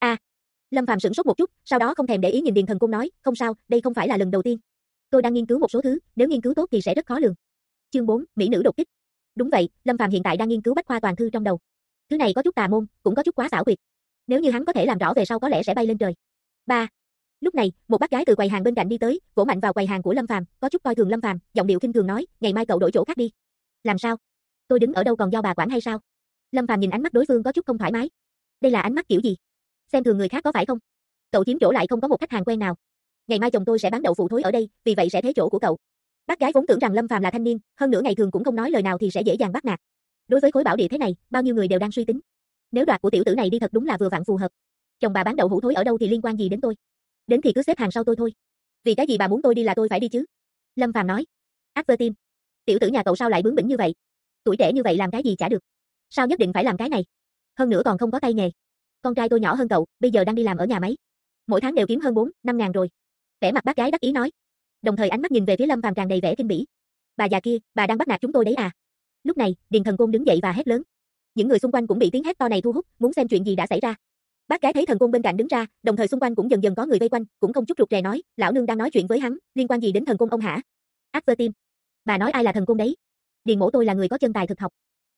Lâm Phàm sửng sốt một chút, sau đó không thèm để ý nhìn Điền Thần Côn nói, không sao, đây không phải là lần đầu tiên. Tôi đang nghiên cứu một số thứ, nếu nghiên cứu tốt thì sẽ rất khó lường. Chương 4, mỹ nữ đột kích. Đúng vậy, Lâm Phàm hiện tại đang nghiên cứu bách khoa toàn thư trong đầu. Thứ này có chút tà môn, cũng có chút quá xảo quyệt. Nếu như hắn có thể làm rõ về sau có lẽ sẽ bay lên trời. 3. Lúc này, một bác gái từ quầy hàng bên cạnh đi tới, vỗ mạnh vào quầy hàng của Lâm Phàm, có chút coi thường Lâm Phàm, giọng điệu khinh thường nói, ngày mai cậu đổi chỗ khác đi. Làm sao? Tôi đứng ở đâu còn do bà quản hay sao? Lâm Phàm nhìn ánh mắt đối phương có chút không thoải mái. Đây là ánh mắt kiểu gì? Xem thường người khác có phải không? Cậu chiếm chỗ lại không có một khách hàng quen nào. Ngày mai chồng tôi sẽ bán đậu phụ thối ở đây, vì vậy sẽ thế chỗ của cậu. Bác gái vốn tưởng rằng Lâm Phàm là thanh niên, hơn nữa ngày thường cũng không nói lời nào thì sẽ dễ dàng bắt nạt. Đối với khối bảo địa thế này, bao nhiêu người đều đang suy tính. Nếu đoạt của tiểu tử này đi thật đúng là vừa vặn phù hợp. Chồng bà bán đậu hũ thối ở đâu thì liên quan gì đến tôi? Đến thì cứ xếp hàng sau tôi thôi. Vì cái gì bà muốn tôi đi là tôi phải đi chứ? Lâm Phàm nói. Advertim. Tiểu tử nhà cậu sao lại bướng bỉnh như vậy? Tuổi trẻ như vậy làm cái gì chả được. Sao nhất định phải làm cái này? Hơn nữa còn không có tay nghề. Con trai tôi nhỏ hơn cậu, bây giờ đang đi làm ở nhà máy. Mỗi tháng đều kiếm hơn 4-5 ngàn rồi. Vẻ mặt bác gái đắc ý nói. Đồng thời ánh mắt nhìn về phía Lâm Phàm tràn đầy vẻ kinh bỉ. Bà già kia, bà đang bắt nạt chúng tôi đấy à? Lúc này, Điền Thần Côn đứng dậy và hét lớn. Những người xung quanh cũng bị tiếng hét to này thu hút, muốn xem chuyện gì đã xảy ra. Bác gái thấy Thần Côn bên cạnh đứng ra, đồng thời xung quanh cũng dần dần có người vây quanh, cũng không chút rụt rè nói, lão nương đang nói chuyện với hắn, liên quan gì đến Thần Côn ông hả? Advertim. Bà nói ai là Thần Côn đấy? Điền mổ tôi là người có chân tài thực học.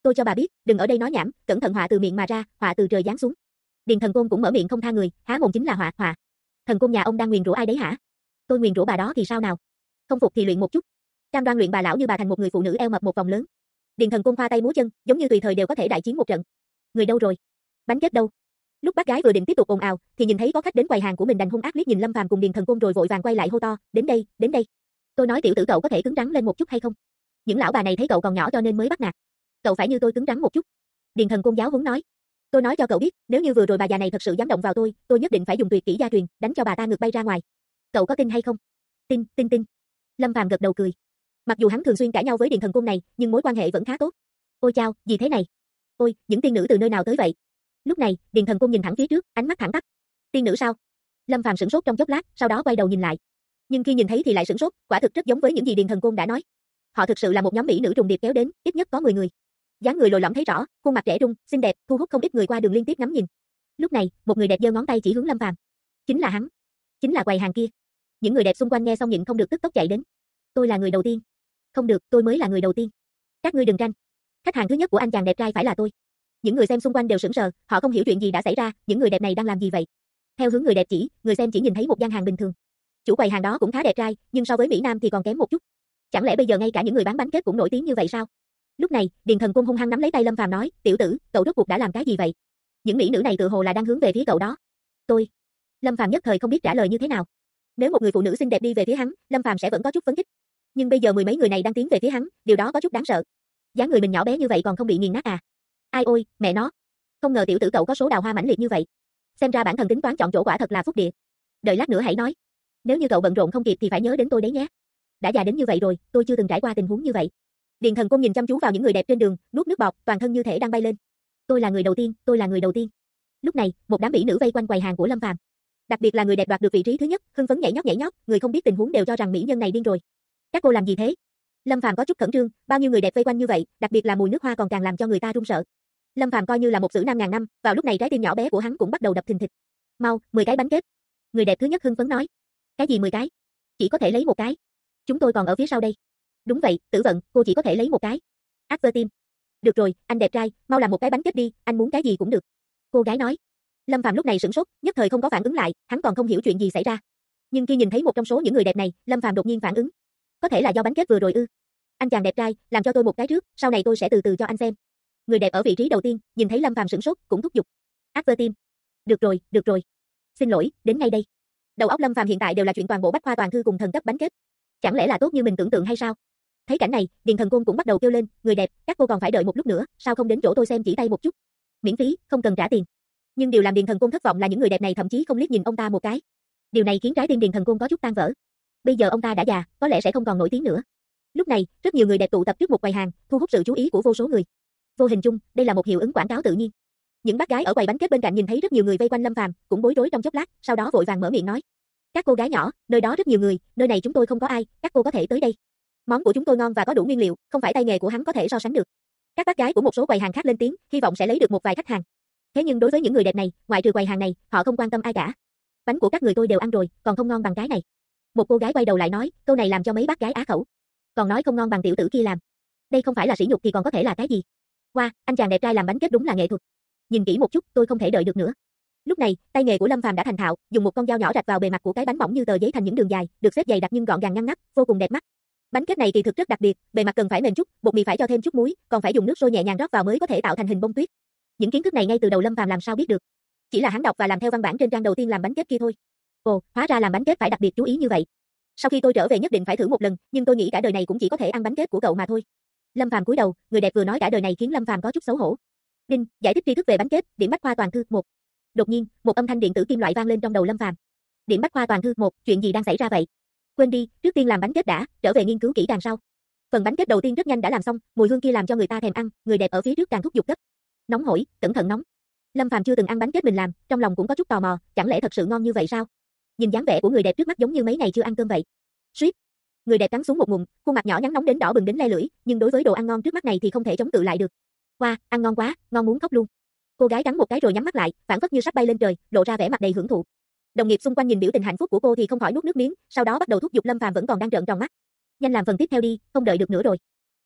Tôi cho bà biết, đừng ở đây nói nhảm, cẩn thận họa từ miệng mà ra, họa từ trời giáng xuống. Điền Thần Côn cũng mở miệng không tha người, há mồm chính là họa, họa. Thần Côn nhà ông đang nguyền rủa ai đấy hả? Tôi nguyền rủa bà đó thì sao nào? Không phục thì luyện một chút. Cam đoan luyện bà lão như bà thành một người phụ nữ eo mập một vòng lớn. Điền Thần Côn khoa tay múa chân, giống như tùy thời đều có thể đại chiến một trận. Người đâu rồi? Bánh kết đâu? Lúc bác gái vừa định tiếp tục ồn ào, thì nhìn thấy có khách đến quầy hàng của mình đành hung ác liếc nhìn Lâm Phàm cùng Điền Thần Côn rồi vội vàng quay lại hô to, đến đây, đến đây. Tôi nói tiểu tử cậu có thể cứng rắn lên một chút hay không? Những lão bà này thấy cậu còn nhỏ cho nên mới bắt nạt. Cậu phải như tôi cứng rắn một chút. Điền Thần Côn giáo huấn nói. Tôi nói cho cậu biết, nếu như vừa rồi bà già này thật sự dám động vào tôi nhất định phải dùng tuyệt kỹ gia truyền, đánh cho bà ta ngược bay ra ngoài. Cậu có tin hay không? Tin, tin tin. Lâm Phàm gật đầu cười. Mặc dù hắn thường xuyên cãi nhau với Điền Thần Côn này, nhưng mối quan hệ vẫn khá tốt. Ôi chao, gì thế này? Ôi, những tiên nữ từ nơi nào tới vậy? Lúc này, Điền Thần Côn nhìn thẳng phía trước, ánh mắt thẳng tắp. Tiên nữ sao? Lâm Phàm sửng sốt trong chốc lát, sau đó quay đầu nhìn lại. Nhưng khi nhìn thấy thì lại sửng sốt, quả thực rất giống với những gì Điền Thần Côn đã nói. Họ thực sự là một nhóm mỹ nữ trùng điệp kéo đến, ít nhất có 10 người. Dáng người lồi lõm thấy rõ, khuôn mặt trẻ trung, xinh đẹp, thu hút không ít người qua đường liên tiếp ngắm nhìn. Lúc này, một người đẹp giơ ngón tay chỉ hướng Lâm Phàm. Chính là hắn, chính là quầy hàng kia. Những người đẹp xung quanh nghe xong nhịn không được tức tốc chạy đến. Tôi là người đầu tiên. Không được, tôi mới là người đầu tiên. Các ngươi đừng tranh. Khách hàng thứ nhất của anh chàng đẹp trai phải là tôi. Những người xem xung quanh đều sững sờ, họ không hiểu chuyện gì đã xảy ra, những người đẹp này đang làm gì vậy? Theo hướng người đẹp chỉ, người xem chỉ nhìn thấy một gian hàng bình thường. Chủ quầy hàng đó cũng khá đẹp trai, nhưng so với Mỹ Nam thì còn kém một chút. Chẳng lẽ bây giờ ngay cả những người bán bánh kết cũng nổi tiếng như vậy sao? Lúc này, Điền Thần Côn hung hăng nắm lấy tay Lâm Phàm nói, tiểu tử, cậu rốt cuộc đã làm cái gì vậy? Những mỹ nữ này tự hồ là đang hướng về phía cậu đó. Tôi. Lâm Phàm nhất thời không biết trả lời như thế nào. Nếu một người phụ nữ xinh đẹp đi về phía hắn, Lâm Phàm sẽ vẫn có chút phấn khích. Nhưng bây giờ mười mấy người này đang tiến về phía hắn, điều đó có chút đáng sợ. Dáng người mình nhỏ bé như vậy còn không bị nghiền nát à? Ai ôi, mẹ nó. Không ngờ tiểu tử cậu có số đào hoa mãnh liệt như vậy. Xem ra bản thân tính toán chọn chỗ quả thật là phúc địa. Đợi lát nữa hãy nói. Nếu như cậu bận rộn không kịp thì phải nhớ đến tôi đấy nhé. Đã già đến như vậy rồi, tôi chưa từng trải qua tình huống như vậy. Điền Thần Côn nhìn chăm chú vào những người đẹp trên đường, nuốt nước bọt, toàn thân như thể đang bay lên. Tôi là người đầu tiên, tôi là người đầu tiên. Lúc này, một đám mỹ nữ vây quanh quầy hàng của Lâm Phàm. Đặc biệt là người đẹp đoạt được vị trí thứ nhất, hưng phấn nhảy nhót, người không biết tình huống đều cho rằng mỹ nhân này điên rồi. Các cô làm gì thế? Lâm Phàm có chút khẩn trương, bao nhiêu người đẹp vây quanh như vậy, đặc biệt là mùi nước hoa còn càng làm cho người ta run sợ. Lâm Phàm coi như là một sử nam ngàn năm, vào lúc này trái tim nhỏ bé của hắn cũng bắt đầu đập thình thịch. Mau, 10 cái bánh kết. Người đẹp thứ nhất hưng phấn nói. Cái gì 10 cái? Chỉ có thể lấy một cái. Chúng tôi còn ở phía sau đây. Đúng vậy, Tử Vận, cô chỉ có thể lấy một cái. After Team. Được rồi, anh đẹp trai, mau làm một cái bánh kết đi, anh muốn cái gì cũng được. Cô gái nói. Lâm Phàm lúc này sửng sốt, nhất thời không có phản ứng lại, hắn còn không hiểu chuyện gì xảy ra. Nhưng khi nhìn thấy một trong số những người đẹp này, Lâm Phàm đột nhiên phản ứng. Có thể là do bánh kết vừa rồi ư? Anh chàng đẹp trai, làm cho tôi một cái trước, sau này tôi sẽ từ từ cho anh xem. Người đẹp ở vị trí đầu tiên, nhìn thấy Lâm Phàm sửng sốt, cũng thúc giục. After Team. Được rồi, được rồi. Xin lỗi, đến ngay đây. Đầu óc Lâm Phàm hiện tại đều là chuyện toàn bộ bách khoa toàn thư cùng thần cấp bánh kết. Chẳng lẽ là tốt như mình tưởng tượng hay sao? Thấy cảnh này, Điền Thần Côn cũng bắt đầu kêu lên, người đẹp, các cô còn phải đợi một lúc nữa, sao không đến chỗ tôi xem chỉ tay một chút? Miễn phí, không cần trả tiền. Nhưng điều làm Điền Thần Côn thất vọng là những người đẹp này thậm chí không liếc nhìn ông ta một cái. Điều này khiến trái tim Điền Thần Côn có chút tan vỡ. Bây giờ ông ta đã già, có lẽ sẽ không còn nổi tiếng nữa. Lúc này, rất nhiều người đẹp tụ tập trước một quầy hàng, thu hút sự chú ý của vô số người. Vô hình chung, đây là một hiệu ứng quảng cáo tự nhiên. Những bác gái ở quầy bánh kết bên cạnh nhìn thấy rất nhiều người vây quanh Lâm Phàm, cũng bối rối trong chốc lát, sau đó vội vàng mở miệng nói: "Các cô gái nhỏ, nơi đó rất nhiều người, nơi này chúng tôi không có ai, các cô có thể tới đây. Món của chúng tôi ngon và có đủ nguyên liệu, không phải tay nghề của hắn có thể so sánh được." Các bác gái của một số quầy hàng khác lên tiếng, hy vọng sẽ lấy được một vài khách hàng. Thế nhưng đối với những người đẹp này, ngoại trừ quầy hàng này, họ không quan tâm ai cả. Bánh của các người tôi đều ăn rồi, còn không ngon bằng cái này. Một cô gái quay đầu lại nói, câu này làm cho mấy bác gái á khẩu. Còn nói không ngon bằng tiểu tử kia làm. Đây không phải là sỉ nhục thì còn có thể là cái gì? Wow, anh chàng đẹp trai làm bánh kết đúng là nghệ thuật. Nhìn kỹ một chút, tôi không thể đợi được nữa. Lúc này, tay nghề của Lâm Phàm đã thành thạo, dùng một con dao nhỏ rạch vào bề mặt của cái bánh mỏng như tờ giấy thành những đường dài, được xếp dày đặc nhưng gọn gàng ngăn nắp, vô cùng đẹp mắt. Bánh kết này kỳ thực rất đặc biệt, bề mặt cần phải mềm chút, bột mì phải cho thêm chút muối, còn phải dùng nước sôi nhẹ nhàng rót vào mới có thể tạo thành hình bông tuyết. Những kiến thức này ngay từ đầu Lâm Phàm làm sao biết được? Chỉ là hắn đọc và làm theo văn bản trên trang đầu tiên làm bánh kết kia thôi. Ồ, hóa ra làm bánh kết phải đặc biệt chú ý như vậy. Sau khi tôi trở về nhất định phải thử một lần, nhưng tôi nghĩ cả đời này cũng chỉ có thể ăn bánh kết của cậu mà thôi. Lâm Phàm cúi đầu, người đẹp vừa nói cả đời này khiến Lâm Phàm có chút xấu hổ. Đinh, giải thích tri thức về bánh kết, điểm bách khoa toàn thư 1. Đột nhiên, một âm thanh điện tử kim loại vang lên trong đầu Lâm Phàm. Điểm bách khoa toàn thư 1, chuyện gì đang xảy ra vậy? Quên đi, trước tiên làm bánh kết đã, trở về nghiên cứu kỹ càng sau. Phần bánh kết đầu tiên rất nhanh đã làm xong, mùi hương kia làm cho người ta thèm ăn, người đẹp ở phía trước càng thúc giục gấp. Nóng hổi, cẩn thận nóng. Lâm Phàm chưa từng ăn bánh kết mình làm, trong lòng cũng có chút tò mò, chẳng lẽ thật sự ngon như vậy sao? Nhìn dáng vẻ của người đẹp trước mắt giống như mấy ngày chưa ăn cơm vậy. Suýt. Người đẹp cắn xuống một ngụm, khuôn mặt nhỏ nhắn nóng đến đỏ bừng đến le lưỡi, nhưng đối với đồ ăn ngon trước mắt này thì không thể chống cự lại được. Wow, ăn ngon quá, ngon muốn khóc luôn. Cô gái cắn một cái rồi nhắm mắt lại, phảng phất như sắp bay lên trời, lộ ra vẻ mặt đầy hưởng thụ. Đồng nghiệp xung quanh nhìn biểu tình hạnh phúc của cô thì không khỏi nuốt nước miếng, sau đó bắt đầu thúc giục Lâm Phàm vẫn còn đang trợn tròn mắt. Nhanh làm phần tiếp theo đi, không đợi được nữa rồi.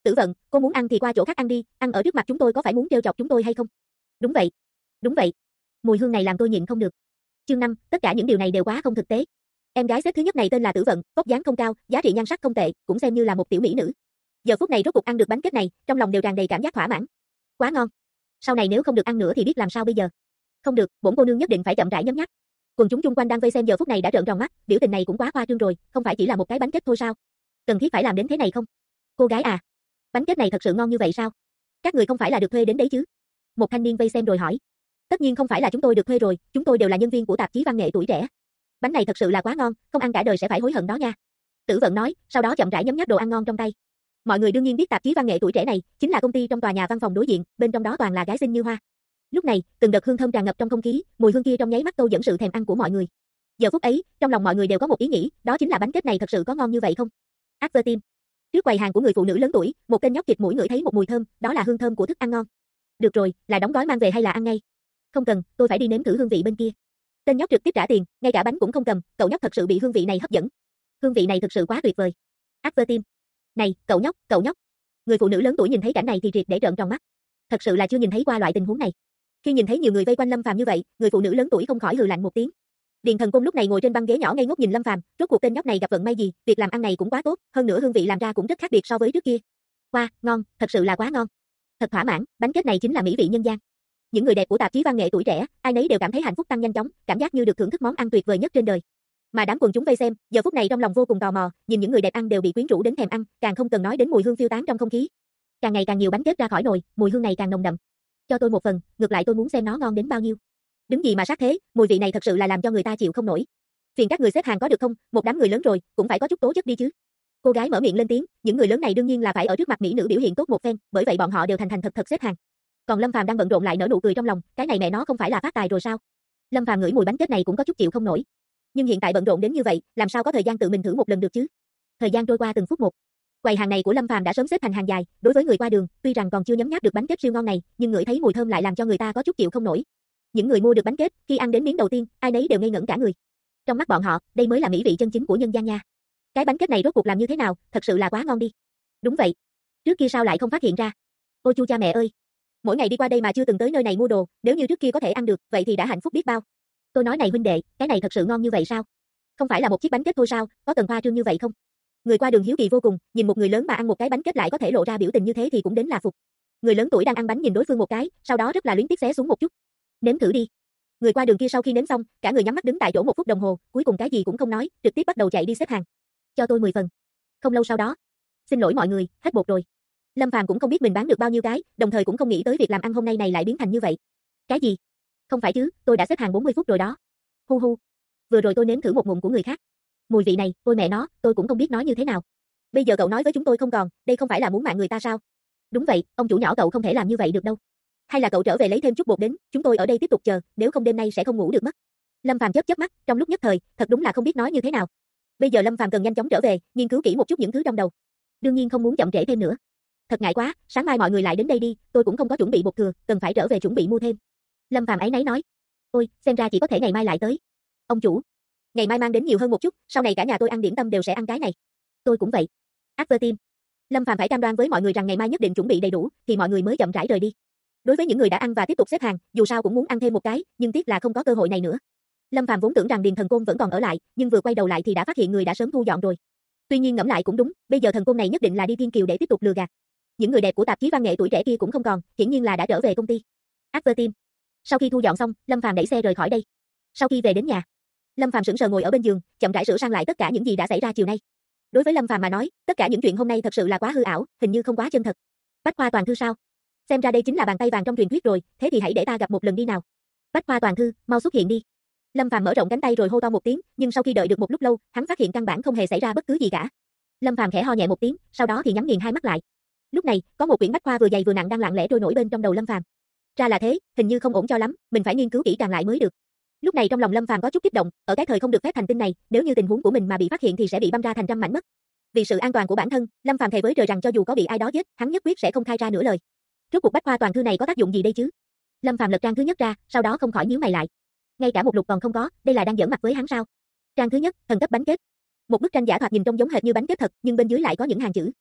Tử Vận, cô muốn ăn thì qua chỗ khác ăn đi, ăn ở trước mặt chúng tôi có phải muốn trêu chọc chúng tôi hay không? Đúng vậy. Đúng vậy. Mùi hương này làm tôi nhịn không được. Chương 5, tất cả những điều này đều quá không thực tế. Em gái xếp thứ nhất này tên là Tử Vận, vóc dáng không cao, giá trị nhan sắc không tệ, cũng xem như là một tiểu mỹ nữ. Giờ phút này rốt cuộc ăn được bánh kết này, trong lòng đều tràn đầy cảm giác thỏa mãn. Quá ngon. Sau này nếu không được ăn nữa thì biết làm sao bây giờ? Không được, bổn cô nương nhất định phải chậm rãi nhấm nháp. Quần chúng chung quanh đang vây xem giờ phút này đã trợn tròn mắt, biểu tình này cũng quá khoa trương rồi, không phải chỉ là một cái bánh kết thôi sao? Cần thiết phải làm đến thế này không? Cô gái à, bánh kết này thật sự ngon như vậy sao? Các người không phải là được thuê đến đấy chứ? Một thanh niên vây xem rồi hỏi. Tất nhiên không phải là chúng tôi được thuê rồi, chúng tôi đều là nhân viên của tạp chí văn nghệ tuổi trẻ. Bánh này thật sự là quá ngon, không ăn cả đời sẽ phải hối hận đó nha. Tử Vận nói, sau đó chậm rãi nhấm nháp đồ ăn ngon trong tay. Mọi người đương nhiên biết tạp chí văn nghệ tuổi trẻ này chính là công ty trong tòa nhà văn phòng đối diện, bên trong đó toàn là gái xinh như hoa. Lúc này, từng đợt hương thơm tràn ngập trong không khí, mùi hương kia trong nháy mắt câu dẫn sự thèm ăn của mọi người. Giờ phút ấy, trong lòng mọi người đều có một ý nghĩ, đó chính là bánh kết này thật sự có ngon như vậy không? Advertime. Trước quầy hàng của người phụ nữ lớn tuổi, một tên nhóc kịt mũi ngửi thấy một mùi thơm, đó là hương thơm của thức ăn ngon. Được rồi, là đóng gói mang về hay là ăn ngay? Không cần, tôi phải đi nếm thử hương vị bên kia. Tên nhóc trực tiếp trả tiền, ngay cả bánh cũng không cầm, cậu nhóc thật sự bị hương vị này hấp dẫn. Hương vị này thực sự quá tuyệt vời. Advertime. Này, cậu nhóc, cậu nhóc. Người phụ nữ lớn tuổi nhìn thấy cảnh này thì triệt để trợn tròn mắt. Thật sự là chưa nhìn thấy qua loại tình huống này. Khi nhìn thấy nhiều người vây quanh Lâm Phàm như vậy, người phụ nữ lớn tuổi không khỏi hừ lạnh một tiếng. Điền Thần Cung lúc này ngồi trên băng ghế nhỏ ngây ngốc nhìn Lâm Phàm, rốt cuộc tên nhóc này gặp vận may gì, việc làm ăn này cũng quá tốt, hơn nữa hương vị làm ra cũng rất khác biệt so với trước kia. Wow, ngon, thật sự là quá ngon. Thật thỏa mãn, bánh kết này chính là mỹ vị nhân gian. Những người đẹp của tạp chí văn nghệ tuổi trẻ, ai nấy đều cảm thấy hạnh phúc tăng nhanh chóng, cảm giác như được thưởng thức món ăn tuyệt vời nhất trên đời. Mà đám quần chúng vây xem, giờ phút này trong lòng vô cùng tò mò, nhìn những người đẹp ăn đều bị quyến rũ đến thèm ăn, càng không cần nói đến mùi hương phiêu tán trong không khí. Càng ngày càng nhiều bánh kết ra khỏi nồi, mùi hương này càng nồng đậm. Cho tôi một phần, ngược lại tôi muốn xem nó ngon đến bao nhiêu. Đứng gì mà sát thế, mùi vị này thật sự là làm cho người ta chịu không nổi. Phiền các người xếp hàng có được không, một đám người lớn rồi, cũng phải có chút tố chất đi chứ. Cô gái mở miệng lên tiếng, những người lớn này đương nhiên là phải ở trước mặt mỹ nữ biểu hiện tốt một phen, bởi vậy bọn họ đều thành thành thật thật xếp hàng. Còn Lâm Phàm đang bận rộn lại nở nụ cười trong lòng, cái này mẹ nó không phải là phát tài rồi sao? Lâm Phàm ngửi mùi bánh kết này cũng có chút chịu không nổi. Nhưng hiện tại bận rộn đến như vậy, làm sao có thời gian tự mình thử một lần được chứ? Thời gian trôi qua từng phút một. Quầy hàng này của Lâm Phàm đã sớm xếp thành hàng dài, đối với người qua đường, tuy rằng còn chưa nhấm nháp được bánh kết siêu ngon này, nhưng ngửi thấy mùi thơm lại làm cho người ta có chút chịu không nổi. Những người mua được bánh kết, khi ăn đến miếng đầu tiên, ai nấy đều ngây ngẩn cả người. Trong mắt bọn họ, đây mới là mỹ vị chân chính của nhân gian nha. Cái bánh kết này rốt cuộc làm như thế nào, thật sự là quá ngon đi. Đúng vậy. Trước kia sao lại không phát hiện ra? Ôi chu cha mẹ ơi. Mỗi ngày đi qua đây mà chưa từng tới nơi này mua đồ, nếu như trước kia có thể ăn được, vậy thì đã hạnh phúc biết bao. Tôi nói này huynh đệ, cái này thật sự ngon như vậy sao? Không phải là một chiếc bánh kết thôi sao, có cần khoa trương như vậy không? Người qua đường hiếu kỳ vô cùng, nhìn một người lớn mà ăn một cái bánh kết lại có thể lộ ra biểu tình như thế thì cũng đến là phục. Người lớn tuổi đang ăn bánh nhìn đối phương một cái, sau đó rất là luyến tiếc xé xuống một chút. Nếm thử đi. Người qua đường kia sau khi nếm xong, cả người nhắm mắt đứng tại chỗ 1 phút đồng hồ, cuối cùng cái gì cũng không nói, trực tiếp bắt đầu chạy đi xếp hàng. Cho tôi 10 phần. Không lâu sau đó, xin lỗi mọi người, hết bột rồi. Lâm Phàm cũng không biết mình bán được bao nhiêu cái, đồng thời cũng không nghĩ tới việc làm ăn hôm nay này lại biến thành như vậy. Cái gì? Không phải chứ, tôi đã xếp hàng 40 phút rồi đó. Hu hu. Vừa rồi tôi nếm thử một ngụm của người khác. Mùi vị này, tôi mẹ nó, tôi cũng không biết nói như thế nào. Bây giờ cậu nói với chúng tôi không còn, đây không phải là muốn mạng người ta sao? Đúng vậy, ông chủ nhỏ cậu không thể làm như vậy được đâu. Hay là cậu trở về lấy thêm chút bột đến, chúng tôi ở đây tiếp tục chờ, nếu không đêm nay sẽ không ngủ được mất. Lâm Phàm chớp chớp mắt, trong lúc nhất thời, thật đúng là không biết nói như thế nào. Bây giờ Lâm Phàm cần nhanh chóng trở về, nghiên cứu kỹ một chút những thứ trong đầu. Đương nhiên không muốn chậm trễ thêm nữa. Thật ngại quá, sáng mai mọi người lại đến đây đi, tôi cũng không có chuẩn bị bột thừa, cần phải trở về chuẩn bị mua thêm. Lâm Phàm áy náy nói. Ôi, xem ra chỉ có thể ngày mai lại tới. Ông chủ, ngày mai mang đến nhiều hơn một chút, sau này cả nhà tôi ăn điểm tâm đều sẽ ăn cái này. Tôi cũng vậy. Advertime. Lâm Phàm phải cam đoan với mọi người rằng ngày mai nhất định chuẩn bị đầy đủ, thì mọi người mới chậm rãi rời đi. Đối với những người đã ăn và tiếp tục xếp hàng, dù sao cũng muốn ăn thêm một cái, nhưng tiếc là không có cơ hội này nữa. Lâm Phàm vốn tưởng rằng Điền Thần Côn vẫn còn ở lại, nhưng vừa quay đầu lại thì đã phát hiện người đã sớm thu dọn rồi. Tuy nhiên ngẫm lại cũng đúng, bây giờ Thần Côn này nhất định là đi Thiên Kiều để tiếp tục lừa gạt. Những người đẹp của tạp chí văn nghệ tuổi trẻ kia cũng không còn, hiển nhiên là đã trở về công ty. Advertime. Sau khi thu dọn xong, Lâm Phàm đẩy xe rời khỏi đây. Sau khi về đến nhà, Lâm Phàm sững sờ ngồi ở bên giường, chậm rãi sửa sang lại tất cả những gì đã xảy ra chiều nay. Đối với Lâm Phàm mà nói, tất cả những chuyện hôm nay thật sự là quá hư ảo, hình như không quá chân thật. Bách khoa toàn thư sao? Xem ra đây chính là bàn tay vàng trong truyền thuyết rồi, thế thì hãy để ta gặp một lần đi nào. Bách khoa toàn thư, mau xuất hiện đi. Lâm Phàm mở rộng cánh tay rồi hô to một tiếng, nhưng sau khi đợi được một lúc lâu, hắn phát hiện căn bản không hề xảy ra bất cứ gì cả. Lâm Phàm khẽ ho nhẹ một tiếng, sau đó thì nhắm nghiền hai mắt lại. Lúc này, có một quyển bách khoa vừa dày vừa nặng đang lặng lẽ trôi nổi bên trong đầu Lâm Phàm. Ra là thế, hình như không ổn cho lắm, mình phải nghiên cứu kỹ càng lại mới được. Lúc này trong lòng Lâm Phàm có chút kích động, ở cái thời không được phép thành tinh này, nếu như tình huống của mình mà bị phát hiện thì sẽ bị băm ra thành trăm mảnh mất. Vì sự an toàn của bản thân, Lâm Phàm thề với trời rằng cho dù có bị ai đó giết, hắn nhất quyết sẽ không khai ra nửa lời. Rốt cuộc bách khoa toàn thư này có tác dụng gì đây chứ? Lâm Phàm lật trang thứ nhất ra, sau đó không khỏi nhíu mày lại. Ngay cả một lục còn không có, đây là đang giỡn mặt với hắn sao? Trang thứ nhất, thần cấp bánh kết. Một bức tranh giả thoạt nhìn trông giống hệt như bánh kết thật, nhưng bên dưới lại có những hàng chữ.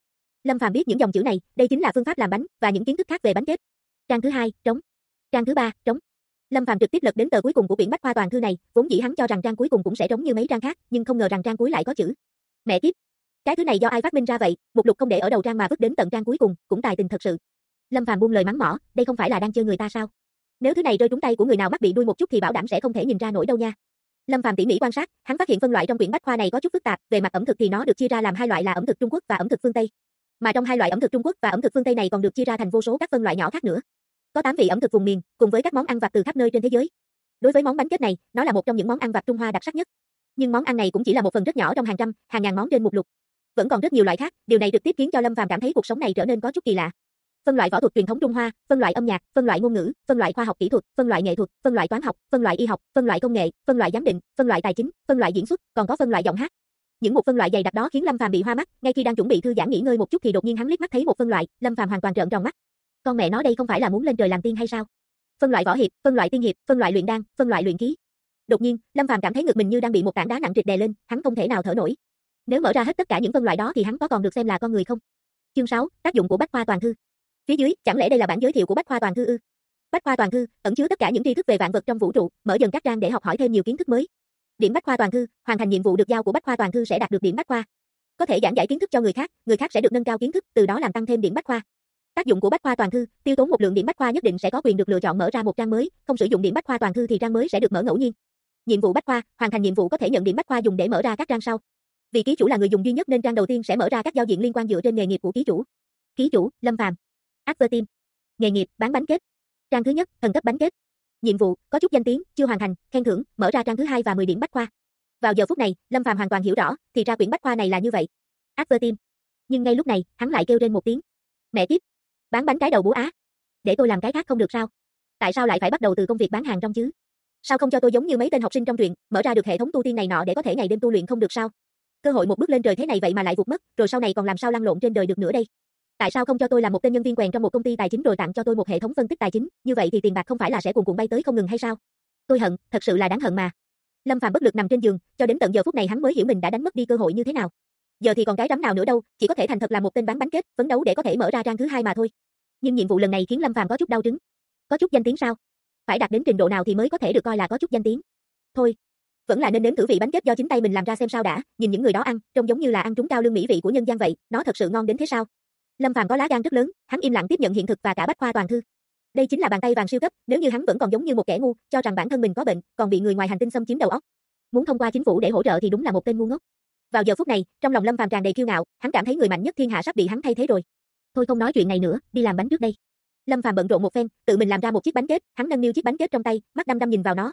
Lâm Phàm biết những dòng chữ này, đây chính là phương pháp làm bánh và những kiến thức khác về bánh kết. Trang thứ 2, trống. Trang thứ 3, trống. Lâm Phàm trực tiếp lật đến tờ cuối cùng của quyển bách khoa toàn thư này, vốn dĩ hắn cho rằng trang cuối cùng cũng sẽ trống như mấy trang khác, nhưng không ngờ rằng trang cuối lại có chữ. Mẹ kiếp, cái thứ này do ai phát minh ra vậy? Mục lục không để ở đầu trang mà vứt đến tận trang cuối cùng, cũng tài tình thật sự. Lâm Phàm buông lời mắng mỏ, đây không phải là đang chơi người ta sao? Nếu thứ này rơi trúng tay của người nào mắc bị đuôi một chút thì bảo đảm sẽ không thể nhìn ra nổi đâu nha. Lâm Phàm tỉ mỉ quan sát, hắn phát hiện phân loại trong quyển bách khoa này có chút phức tạp, về mặt ẩm thực thì nó được chia ra làm hai loại là ẩm thực Trung Quốc và ẩm thực phương Tây. Mà trong hai loại ẩm thực Trung Quốc và ẩm thực phương Tây này còn được chia ra thành vô số các phân loại nhỏ khác nữa. Có 8 vị ẩm thực vùng miền, cùng với các món ăn vặt từ khắp nơi trên thế giới. Đối với món bánh kết này, nó là một trong những món ăn vặt Trung Hoa đặc sắc nhất. Nhưng món ăn này cũng chỉ là một phần rất nhỏ trong hàng trăm, hàng ngàn món trên mục lục. Vẫn còn rất nhiều loại khác, điều này trực tiếp khiến cho Lâm Phàm cảm thấy cuộc sống này trở nên có chút kỳ lạ. Phân loại võ thuật truyền thống Trung Hoa, phân loại âm nhạc, phân loại ngôn ngữ, phân loại khoa học kỹ thuật, phân loại nghệ thuật, phân loại toán học, phân loại y học, phân loại công nghệ, phân loại giám định, phân loại tài chính, phân loại diễn xuất, còn có phân loại giọng hát. Những một phân loại dày đặc đó khiến Lâm Phàm bị hoa mắt, ngay khi đang chuẩn bị thư giãn nghỉ ngơi một chút thì đột nhiên hắn liếc mắt thấy một phân loại, Lâm Phàm hoàn toàn trợn tròn mắt. Con mẹ nó đây không phải là muốn lên trời làm tiên hay sao? Phân loại võ hiệp, phân loại tiên hiệp, phân loại luyện đan, phân loại luyện khí. Đột nhiên, Lâm Phàm cảm thấy ngực mình như đang bị một tảng đá nặng trịch đè lên, hắn không thể nào thở nổi. Nếu mở ra hết tất cả những phân loại đó thì hắn có còn được xem là con người không? Chương 6, tác dụng của bách khoa toàn thư. Phía dưới, chẳng lẽ đây là bản giới thiệu của bách khoa toàn thư ư? Bách khoa toàn thư ẩn chứa tất cả những tri thức về vạn vật trong vũ trụ, mở dần các trang để học hỏi thêm nhiều kiến thức mới. Điểm bách khoa toàn thư, hoàn thành nhiệm vụ được giao của bách khoa toàn thư sẽ đạt được điểm bách khoa. Có thể giảng giải kiến thức cho người khác sẽ được nâng cao kiến thức, từ đó làm tăng thêm điểm bách khoa. Tác dụng của bách khoa toàn thư, tiêu tốn một lượng điểm bách khoa nhất định sẽ có quyền được lựa chọn mở ra một trang mới, không sử dụng điểm bách khoa toàn thư thì trang mới sẽ được mở ngẫu nhiên. Nhiệm vụ bách khoa, hoàn thành nhiệm vụ có thể nhận điểm bách khoa dùng để mở ra các trang sau. Vì ký chủ là người dùng duy nhất nên trang đầu tiên sẽ mở ra các giao diện liên quan dựa trên nghề nghiệp của ký chủ. Ký chủ, Lâm Phàm. Advertime. Nghề nghiệp, bán bánh kết. Trang thứ nhất, thần cấp bánh kết. Nhiệm vụ, có chút danh tiếng, chưa hoàn thành, khen thưởng, mở ra trang thứ 2 và 10 điểm bách khoa. Vào giờ phút này, Lâm Phàm hoàn toàn hiểu rõ, thì ra quyển bách khoa này là như vậy. Advertime. Nhưng ngay lúc này, hắn lại kêu lên một tiếng. Mẹ kiếp, bán bánh cái đầu búa á. Để tôi làm cái khác không được sao? Tại sao lại phải bắt đầu từ công việc bán hàng rong chứ? Sao không cho tôi giống như mấy tên học sinh trong truyện, mở ra được hệ thống tu tiên này nọ để có thể ngày đêm tu luyện không được sao? Cơ hội một bước lên trời thế này vậy mà lại vụt mất, rồi sau này còn làm sao lăn lộn trên đời được nữa đây? Tại sao không cho tôi làm một tên nhân viên quèn trong một công ty tài chính rồi tặng cho tôi một hệ thống phân tích tài chính, như vậy thì tiền bạc không phải là sẽ cuồn cuộn bay tới không ngừng hay sao? Tôi hận, thật sự là đáng hận mà. Lâm Phàm bất lực nằm trên giường, cho đến tận giờ phút này hắn mới hiểu mình đã đánh mất đi cơ hội như thế nào. Giờ thì còn cái rắm nào nữa đâu, chỉ có thể thành thật làm một tên bán bánh kết, phấn đấu để có thể mở ra trang thứ 2 mà thôi. Nhưng nhiệm vụ lần này khiến Lâm Phàm có chút đau trứng. Có chút danh tiếng sao? Phải đạt đến trình độ nào thì mới có thể được coi là có chút danh tiếng? Thôi, vẫn là nên nếm thử vị bánh kết do chính tay mình làm ra xem sao đã, nhìn những người đó ăn, trông giống như là ăn trúng cao lương mỹ vị của nhân gian vậy, nó thật sự ngon đến thế sao? Lâm Phàm có lá gan rất lớn, hắn im lặng tiếp nhận hiện thực và cả bách khoa toàn thư. Đây chính là bàn tay vàng siêu cấp, nếu như hắn vẫn còn giống như một kẻ ngu, cho rằng bản thân mình có bệnh, còn bị người ngoài hành tinh xâm chiếm đầu óc. Muốn thông qua chính phủ để hỗ trợ thì đúng là một tên ngu ngốc. Vào giờ phút này, trong lòng Lâm Phàm tràn đầy kiêu ngạo, hắn cảm thấy người mạnh nhất thiên hạ sắp bị hắn thay thế rồi. Thôi không nói chuyện này nữa, đi làm bánh trước đây. Lâm Phàm bận rộn một phen, tự mình làm ra một chiếc bánh kết, hắn nâng niu chiếc bánh kết trong tay, mắt đăm đăm nhìn vào nó.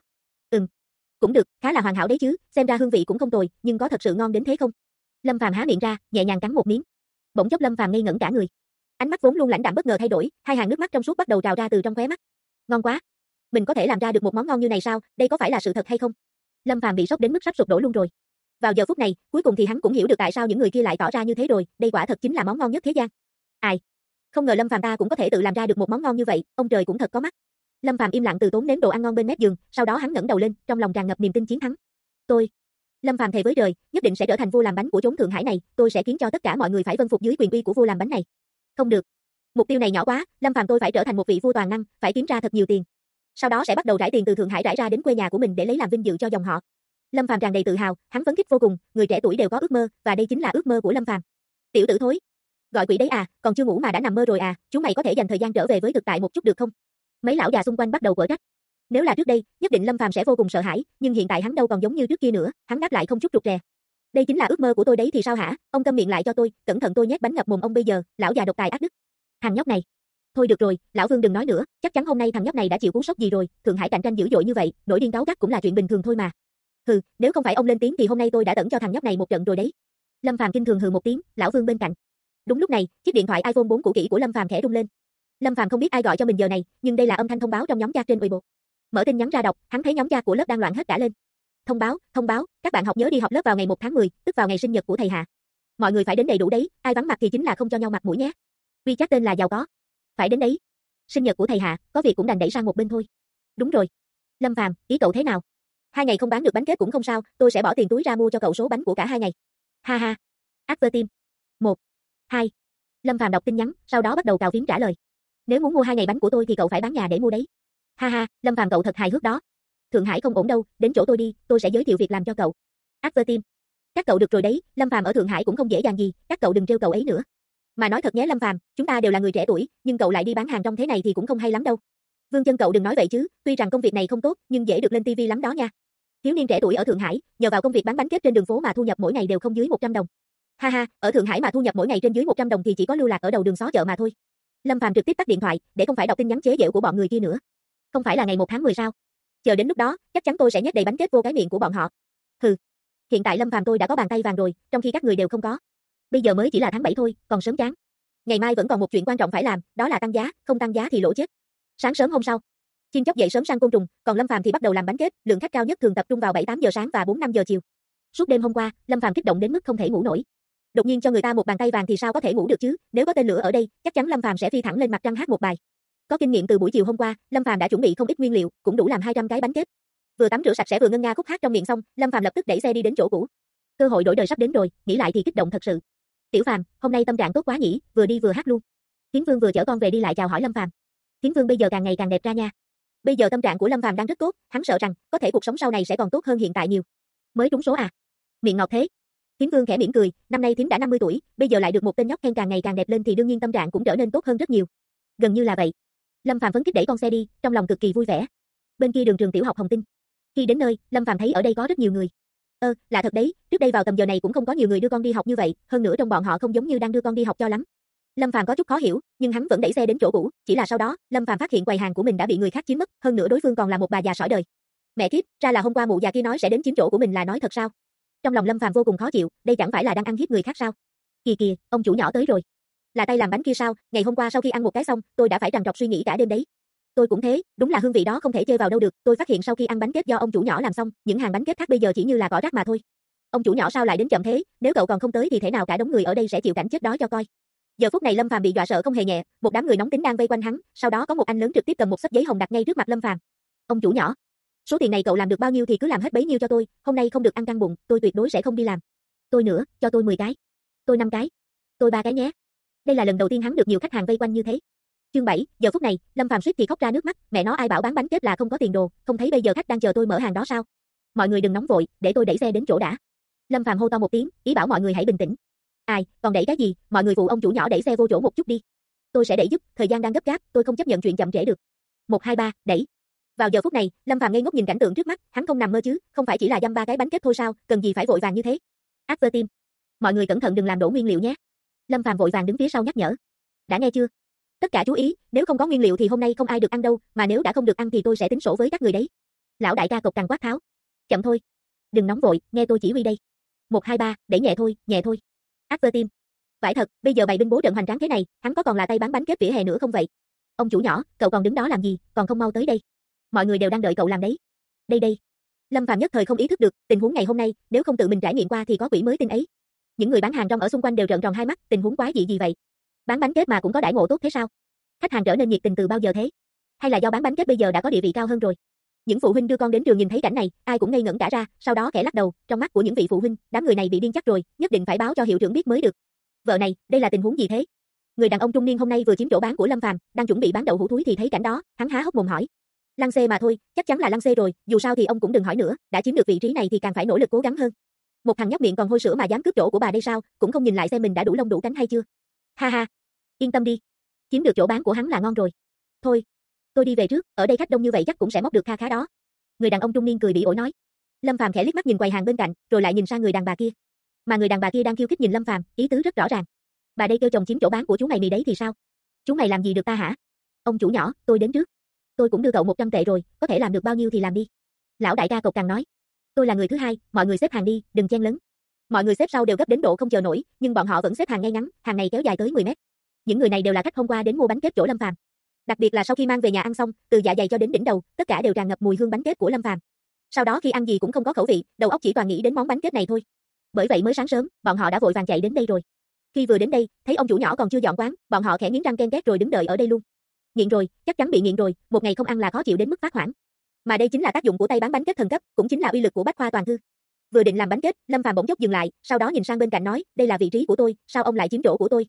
Cũng được, khá là hoàn hảo đấy chứ, xem ra hương vị cũng không tồi, nhưng có thật sự ngon đến thế không? Lâm Phàm há miệng ra, nhẹ nhàng cắn một miếng. Bỗng chốc Lâm Phàm ngây ngẩn cả người. Ánh mắt vốn luôn lãnh đạm bất ngờ thay đổi, hai hàng nước mắt trong suốt bắt đầu trào ra từ trong khóe mắt. Ngon quá, mình có thể làm ra được một món ngon như này sao? Đây có phải là sự thật hay không? Lâm Phàm bị sốc đến mức sắp sụp đổ luôn rồi. Vào giờ phút này, cuối cùng thì hắn cũng hiểu được tại sao những người kia lại tỏ ra như thế rồi, đây quả thật chính là món ngon nhất thế gian. Ai, không ngờ Lâm Phàm ta cũng có thể tự làm ra được một món ngon như vậy, ông trời cũng thật có mắt. Lâm Phàm im lặng từ tốn nếm đồ ăn ngon bên mép giường, sau đó hắn ngẩng đầu lên, trong lòng tràn ngập niềm tin chiến thắng. Lâm Phàm thề với trời, nhất định sẽ trở thành vua làm bánh của chốn Thượng Hải này, tôi sẽ khiến cho tất cả mọi người phải vâng phục dưới quyền uy của vua làm bánh này. Không được, mục tiêu này nhỏ quá, Lâm Phàm tôi phải trở thành một vị vua toàn năng, phải kiếm ra thật nhiều tiền. Sau đó sẽ bắt đầu rải tiền từ Thượng Hải rải ra đến quê nhà của mình để lấy làm vinh dự cho dòng họ. Lâm Phàm tràn đầy tự hào, hắn phấn khích vô cùng, người trẻ tuổi đều có ước mơ, và đây chính là ước mơ của Lâm Phàm. Tiểu tử thối, gọi quỷ đấy à, còn chưa ngủ mà đã nằm mơ rồi à, chú mày có thể dành thời gian trở về với thực tại một chút được không? Mấy lão già xung quanh bắt đầu quở trách. Nếu là trước đây, nhất định Lâm Phàm sẽ vô cùng sợ hãi, nhưng hiện tại hắn đâu còn giống như trước kia nữa, hắn đáp lại không chút rụt rè. Đây chính là ước mơ của tôi đấy thì sao hả? Ông câm miệng lại cho tôi, cẩn thận tôi nhét bánh ngập mồm ông bây giờ, lão già độc tài ác đức. Thằng nhóc này. Thôi được rồi, lão Vương đừng nói nữa, chắc chắn hôm nay thằng nhóc này đã chịu cú sốc gì rồi, Thượng Hải cạnh tranh dữ dội như vậy, nổi điên cáu gắt cũng là chuyện bình thường thôi mà. Hừ, nếu không phải ông lên tiếng thì hôm nay tôi đã tẩn cho thằng nhóc này một trận rồi đấy. Lâm Phàm kinh thường hừ một tiếng, lão Vương bên cạnh. Đúng lúc này, chiếc điện thoại iPhone 4 cũ kỹ của Lâm Phàm khẽ rung lên. Lâm Phàm không biết ai gọi cho mình giờ này, nhưng đây là âm thanh thông báo trong nhóm chat trên Weibo. Mở tin nhắn ra đọc, hắn thấy nhóm chat của lớp đang loạn hết cả lên. Thông báo, các bạn học nhớ đi học lớp vào ngày 1 tháng 10, tức vào ngày sinh nhật của thầy Hạ. Mọi người phải đến đầy đủ đấy, ai vắng mặt thì chính là không cho nhau mặt mũi nhé. WeChat tên là giàu có. Phải đến đấy. Sinh nhật của thầy Hạ, có việc cũng đành đẩy sang một bên thôi. Đúng rồi. Lâm Phàm, ý cậu thế nào? 2 ngày không bán được bánh kết cũng không sao, tôi sẽ bỏ tiền túi ra mua cho cậu số bánh của cả 2 ngày. Ha ha. Advertime. 1, 2. Lâm Phàm đọc tin nhắn, sau đó bắt đầu cào phím trả lời. Nếu muốn mua 2 ngày bánh của tôi thì cậu phải bán nhà để mua đấy. Ha ha, Lâm Phàm cậu thật hài hước đó. Thượng Hải không ổn đâu, đến chỗ tôi đi, tôi sẽ giới thiệu việc làm cho cậu. Advertim. Các cậu được rồi đấy, Lâm Phàm ở Thượng Hải cũng không dễ dàng gì, các cậu đừng trêu cậu ấy nữa. Mà nói thật nhé Lâm Phàm, chúng ta đều là người trẻ tuổi, nhưng cậu lại đi bán hàng trong thế này thì cũng không hay lắm đâu. Vương Chân cậu đừng nói vậy chứ, tuy rằng công việc này không tốt, nhưng dễ được lên TV lắm đó nha. Thiếu niên trẻ tuổi ở Thượng Hải, nhờ vào công việc bán bánh kết trên đường phố mà thu nhập mỗi ngày đều không dưới 100 đồng. Ha ha, ở Thượng Hải mà thu nhập mỗi ngày trên dưới 100 đồng thì chỉ có lưu lạc ở đầu đường xó chợ mà thôi. Lâm Phàm trực tiếp tắt điện thoại, để không phải đọc tin nhắn chế giễu của bọn người kia nữa. Không phải là ngày 1 tháng 10 sao? Chờ đến lúc đó, chắc chắn tôi sẽ nhét đầy bánh kết vô cái miệng của bọn họ. Hừ. Hiện tại Lâm Phàm tôi đã có bàn tay vàng rồi, trong khi các người đều không có. Bây giờ mới chỉ là tháng 7 thôi, còn sớm chán. Ngày mai vẫn còn một chuyện quan trọng phải làm, đó là tăng giá, không tăng giá thì lỗ chết. Sáng sớm hôm sau, chim chóc dậy sớm săn côn trùng, còn Lâm Phàm thì bắt đầu làm bánh kết, lượng khách cao nhất thường tập trung vào 7-8 giờ sáng và 4-5 giờ chiều. Suốt đêm hôm qua, Lâm Phàm kích động đến mức không thể ngủ nổi. Đột nhiên cho người ta một bàn tay vàng thì sao có thể ngủ được chứ, nếu có tên lửa ở đây, chắc chắn Lâm Phàm sẽ phi thẳng lên mặt trăng hát một bài. Có kinh nghiệm từ buổi chiều hôm qua, Lâm Phàm đã chuẩn bị không ít nguyên liệu, cũng đủ làm 200 cái bánh kết. Vừa tắm rửa sạch sẽ vừa ngân nga khúc hát trong miệng xong, Lâm Phàm lập tức đẩy xe đi đến chỗ cũ. Cơ hội đổi đời sắp đến rồi, nghĩ lại thì kích động thật sự. Tiểu Phàm, hôm nay tâm trạng tốt quá nhỉ, vừa đi vừa hát luôn. Thiến Vương vừa chở con về đi lại chào hỏi Lâm Phàm. Thiến Vương bây giờ càng ngày càng đẹp ra nha. Bây giờ tâm trạng của Lâm Phàm đang rất tốt, hắn sợ rằng có thể cuộc sống sau này sẽ còn tốt hơn hiện tại nhiều. Mới trúng số à? Miệng ngọt thế. Thiến Vương khẽ mỉm cười, năm nay Thiến đã 50 tuổi, bây giờ lại được một tên nhóc khen càng ngày càng đẹp lên thì đương nhiên tâm trạng cũng trở nên tốt hơn rất nhiều. Gần như là vậy. Lâm Phàm phấn khích đẩy con xe đi, trong lòng cực kỳ vui vẻ. Bên kia đường trường tiểu học Hồng Tinh. Khi đến nơi, Lâm Phàm thấy ở đây có rất nhiều người. Lạ thật đấy, trước đây vào tầm giờ này cũng không có nhiều người đưa con đi học như vậy, hơn nữa trong bọn họ không giống như đang đưa con đi học cho lắm. Lâm Phàm có chút khó hiểu, nhưng hắn vẫn đẩy xe đến chỗ cũ, chỉ là sau đó, Lâm Phàm phát hiện quầy hàng của mình đã bị người khác chiếm mất, hơn nữa đối phương còn là một bà già sỏi đời. Mẹ kiếp, ra là hôm qua mụ già kia nói sẽ đến chiếm chỗ của mình là nói thật sao? Trong lòng Lâm Phàm vô cùng khó chịu, đây chẳng phải là đang ăn hiếp người khác sao? Kìa kìa, ông chủ nhỏ tới rồi. Là tay làm bánh kia sao? Ngày hôm qua sau khi ăn một cái xong, tôi đã phải trằn trọc suy nghĩ cả đêm đấy. Tôi cũng thế, đúng là hương vị đó không thể chê vào đâu được, tôi phát hiện sau khi ăn bánh kết do ông chủ nhỏ làm xong, những hàng bánh kết khác bây giờ chỉ như là cỏ rác mà thôi. Ông chủ nhỏ sao lại đến chậm thế, nếu cậu còn không tới thì thế nào cả đống người ở đây sẽ chịu cảnh chết đó cho coi. Giờ phút này Lâm Phàm bị dọa sợ không hề nhẹ, một đám người nóng tính đang vây quanh hắn, sau đó có một anh lớn trực tiếp cầm một xấp giấy hồng đặt ngay trước mặt Lâm Phàm. Ông chủ nhỏ, số tiền này cậu làm được bao nhiêu thì cứ làm hết bấy nhiêu cho tôi, hôm nay không được ăn căng bụng, tôi tuyệt đối sẽ không đi làm. Tôi nữa, cho tôi 10 cái. Tôi 5 cái. Tôi 3 cái nhé. Đây là lần đầu tiên hắn được nhiều khách hàng vây quanh như thế. Chương 7, giờ phút này, Lâm Phàm suýt thì khóc ra nước mắt, mẹ nó ai bảo bán bánh kết là không có tiền đồ, không thấy bây giờ khách đang chờ tôi mở hàng đó sao? Mọi người đừng nóng vội, để tôi đẩy xe đến chỗ đã. Lâm Phàm hô to một tiếng, ý bảo mọi người hãy bình tĩnh. Ai, còn đẩy cái gì, mọi người phụ ông chủ nhỏ đẩy xe vô chỗ một chút đi. Tôi sẽ đẩy giúp, thời gian đang gấp gáp, tôi không chấp nhận chuyện chậm trễ được. 1 2 3, đẩy. Vào giờ phút này, Lâm Phàm ngây ngốc nhìn cảnh tượng trước mắt, hắn không nằm mơ chứ, không phải chỉ là dăm 3 cái bánh kết thôi sao, cần gì phải vội vàng như thế. Advertim. Mọi người cẩn thận đừng làm đổ nguyên liệu nhé. Lâm Phàm vội vàng đứng phía sau nhắc nhở. Đã nghe chưa? Tất cả chú ý, nếu không có nguyên liệu thì hôm nay không ai được ăn đâu, mà nếu đã không được ăn thì tôi sẽ tính sổ với các người đấy. Lão đại ca cộc cằn quát tháo. Chậm thôi. Đừng nóng vội, nghe tôi chỉ huy đây. 1 2 3, đẩy nhẹ thôi, nhẹ thôi. Advertim. Phải thật, bây giờ bày binh bố trận hoành tráng thế này, hắn có còn là tay bán bánh kết vỉa hè nữa không vậy? Ông chủ nhỏ, cậu còn đứng đó làm gì, còn không mau tới đây. Mọi người đều đang đợi cậu làm đấy. Đây đây. Lâm Phàm nhất thời không ý thức được, tình huống ngày hôm nay, nếu không tự mình trải nghiệm qua thì có quỷ mới tin ấy. Những người bán hàng rong ở xung quanh đều trợn tròn hai mắt, tình huống quái dị gì vậy? Bán bánh kết mà cũng có đãi ngộ tốt thế sao? Khách hàng trở nên nhiệt tình từ bao giờ thế? Hay là do bán bánh kết bây giờ đã có địa vị cao hơn rồi? Những phụ huynh đưa con đến trường nhìn thấy cảnh này, ai cũng ngây ngẩn cả ra, sau đó khẽ lắc đầu, trong mắt của những vị phụ huynh, đám người này bị điên chắc rồi, nhất định phải báo cho hiệu trưởng biết mới được. Vợ này, đây là tình huống gì thế? Người đàn ông trung niên hôm nay vừa chiếm chỗ bán của Lâm Phàm, đang chuẩn bị bán đậu hũ thúi thì thấy cảnh đó, hắn há hốc mồm hỏi. Lăng xê mà thôi, chắc chắn là lăng xê rồi, dù sao thì ông cũng đừng hỏi nữa, đã chiếm được vị trí này thì càng phải nỗ lực cố gắng hơn. Một thằng nhóc miệng còn hôi sữa mà dám cướp chỗ của bà đây sao, cũng không nhìn lại xem mình đã đủ lông đủ cánh hay chưa. Ha ha, yên tâm đi, chiếm được chỗ bán của hắn là ngon rồi. Thôi, tôi đi về trước, ở đây khách đông như vậy chắc cũng sẽ móc được kha khá đó. Người đàn ông trung niên cười bỉ ổi nói. Lâm Phàm khẽ liếc mắt nhìn quầy hàng bên cạnh, rồi lại nhìn sang người đàn bà kia. Mà người đàn bà kia đang khiêu khích nhìn Lâm Phàm, ý tứ rất rõ ràng. Bà đây kêu chồng chiếm chỗ bán của chú mày mì đấy thì sao? Chú mày làm gì được ta hả? Ông chủ nhỏ, tôi đến trước. Tôi cũng đưa cậu 100 tệ rồi, có thể làm được bao nhiêu thì làm đi. Lão đại ca cộc cằn nói. Tôi là người thứ hai, mọi người xếp hàng đi, đừng chen lấn. Mọi người xếp sau đều gấp đến độ không chờ nổi, nhưng bọn họ vẫn xếp hàng ngay ngắn, hàng này kéo dài tới 10 mét. Những người này đều là khách hôm qua đến mua bánh kết chỗ Lâm Phàm. Đặc biệt là sau khi mang về nhà ăn xong, từ dạ dày cho đến đỉnh đầu, tất cả đều tràn ngập mùi hương bánh kết của Lâm Phàm. Sau đó khi ăn gì cũng không có khẩu vị, đầu óc chỉ toàn nghĩ đến món bánh kết này thôi. Bởi vậy mới sáng sớm, bọn họ đã vội vàng chạy đến đây rồi. Khi vừa đến đây, thấy ông chủ nhỏ còn chưa dọn quán, bọn họ khẽ nghiến răng ken két rồi đứng đợi ở đây luôn. Nghiện rồi, chắc chắn bị nghiện rồi, một ngày không ăn là khó chịu đến mức phát hoảng. Mà đây chính là tác dụng của tay bán bánh kết thần cấp, cũng chính là uy lực của Bách Khoa Toàn Thư. Vừa định làm bánh kết, Lâm Phàm bỗng chốc dừng lại, sau đó nhìn sang bên cạnh nói, đây là vị trí của tôi, sao ông lại chiếm chỗ của tôi?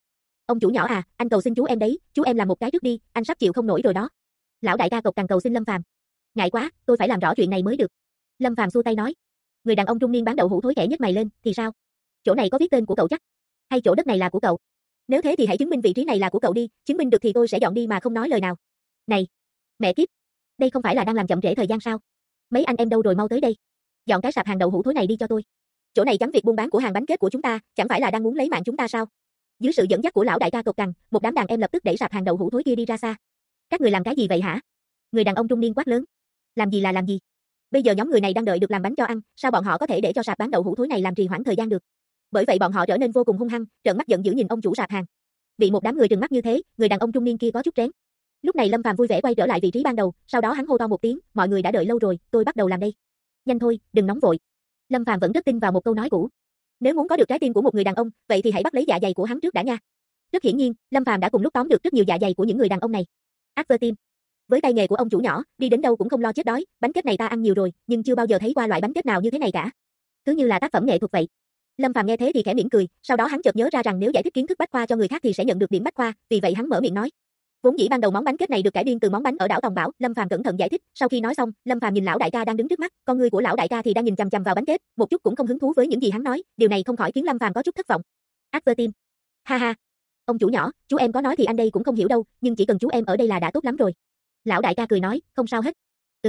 Ông chủ nhỏ à, anh cầu xin chú em đấy, chú em làm một cái trước đi, anh sắp chịu không nổi rồi đó. Lão đại ca cộc cằn cầu xin Lâm Phàm. Ngại quá, tôi phải làm rõ chuyện này mới được. Lâm Phàm xua tay nói. Người đàn ông trung niên bán đậu hũ thối khẽ nhếch mày lên, thì sao? Chỗ này có viết tên của cậu chắc? Hay chỗ đất này là của cậu? Nếu thế thì hãy chứng minh vị trí này là của cậu đi, chứng minh được thì tôi sẽ dọn đi mà không nói lời nào. Này, mẹ kiếp, đây không phải là đang làm chậm trễ thời gian sao? Mấy anh em đâu rồi mau tới đây. Dọn cái sạp hàng đậu hũ thối này đi cho tôi. Chỗ này chắn việc buôn bán của hàng bánh kết của chúng ta, chẳng phải là đang muốn lấy mạng chúng ta sao? Dưới sự dẫn dắt của lão đại ca cộc cằn, một đám đàn em lập tức đẩy sạp hàng đậu hũ thối kia đi ra xa. Các người làm cái gì vậy hả? Người đàn ông trung niên quát lớn. Làm gì là làm gì? Bây giờ nhóm người này đang đợi được làm bánh cho ăn, sao bọn họ có thể để cho sạp bán đậu hũ thối này làm trì hoãn thời gian được? Bởi vậy bọn họ trở nên vô cùng hung hăng, trợn mắt giận dữ nhìn ông chủ sạp hàng. Bị một đám người trừng mắt như thế, người đàn ông trung niên kia có chút rén. Lúc này Lâm Phàm vui vẻ quay trở lại vị trí ban đầu, sau đó hắn hô to một tiếng, mọi người đã đợi lâu rồi, tôi bắt đầu làm đây. Nhanh thôi, đừng nóng vội. Lâm Phàm vẫn rất tin vào một câu nói cũ. Nếu muốn có được trái tim của một người đàn ông, vậy thì hãy bắt lấy dạ dày của hắn trước đã nha. Rất hiển nhiên, Lâm Phàm đã cùng lúc tóm được rất nhiều dạ dày của những người đàn ông này. Advertim. Với tay nghề của ông chủ nhỏ, đi đến đâu cũng không lo chết đói, bánh kết này ta ăn nhiều rồi, nhưng chưa bao giờ thấy qua loại bánh kết nào như thế này cả. Cứ như là tác phẩm nghệ thuật vậy. Lâm Phàm nghe thế thì khẽ mỉm cười, sau đó hắn chợt nhớ ra rằng nếu giải thích kiến thức bách khoa cho người khác thì sẽ nhận được điểm bách khoa, vì vậy hắn mở miệng nói. Vốn dĩ ban đầu món bánh kết này được cải biên từ món bánh ở đảo Tòng Bảo, Lâm Phàm cẩn thận giải thích, sau khi nói xong, Lâm Phàm nhìn lão đại ca đang đứng trước mắt, con ngươi của lão đại ca thì đang nhìn chằm chằm vào bánh kết, một chút cũng không hứng thú với những gì hắn nói, điều này không khỏi khiến Lâm Phàm có chút thất vọng. Advertim. Ha ha. Ông chủ nhỏ, chú em có nói thì anh đây cũng không hiểu đâu, nhưng chỉ cần chú em ở đây là đã tốt lắm rồi. Lão đại ca cười nói, không sao hết.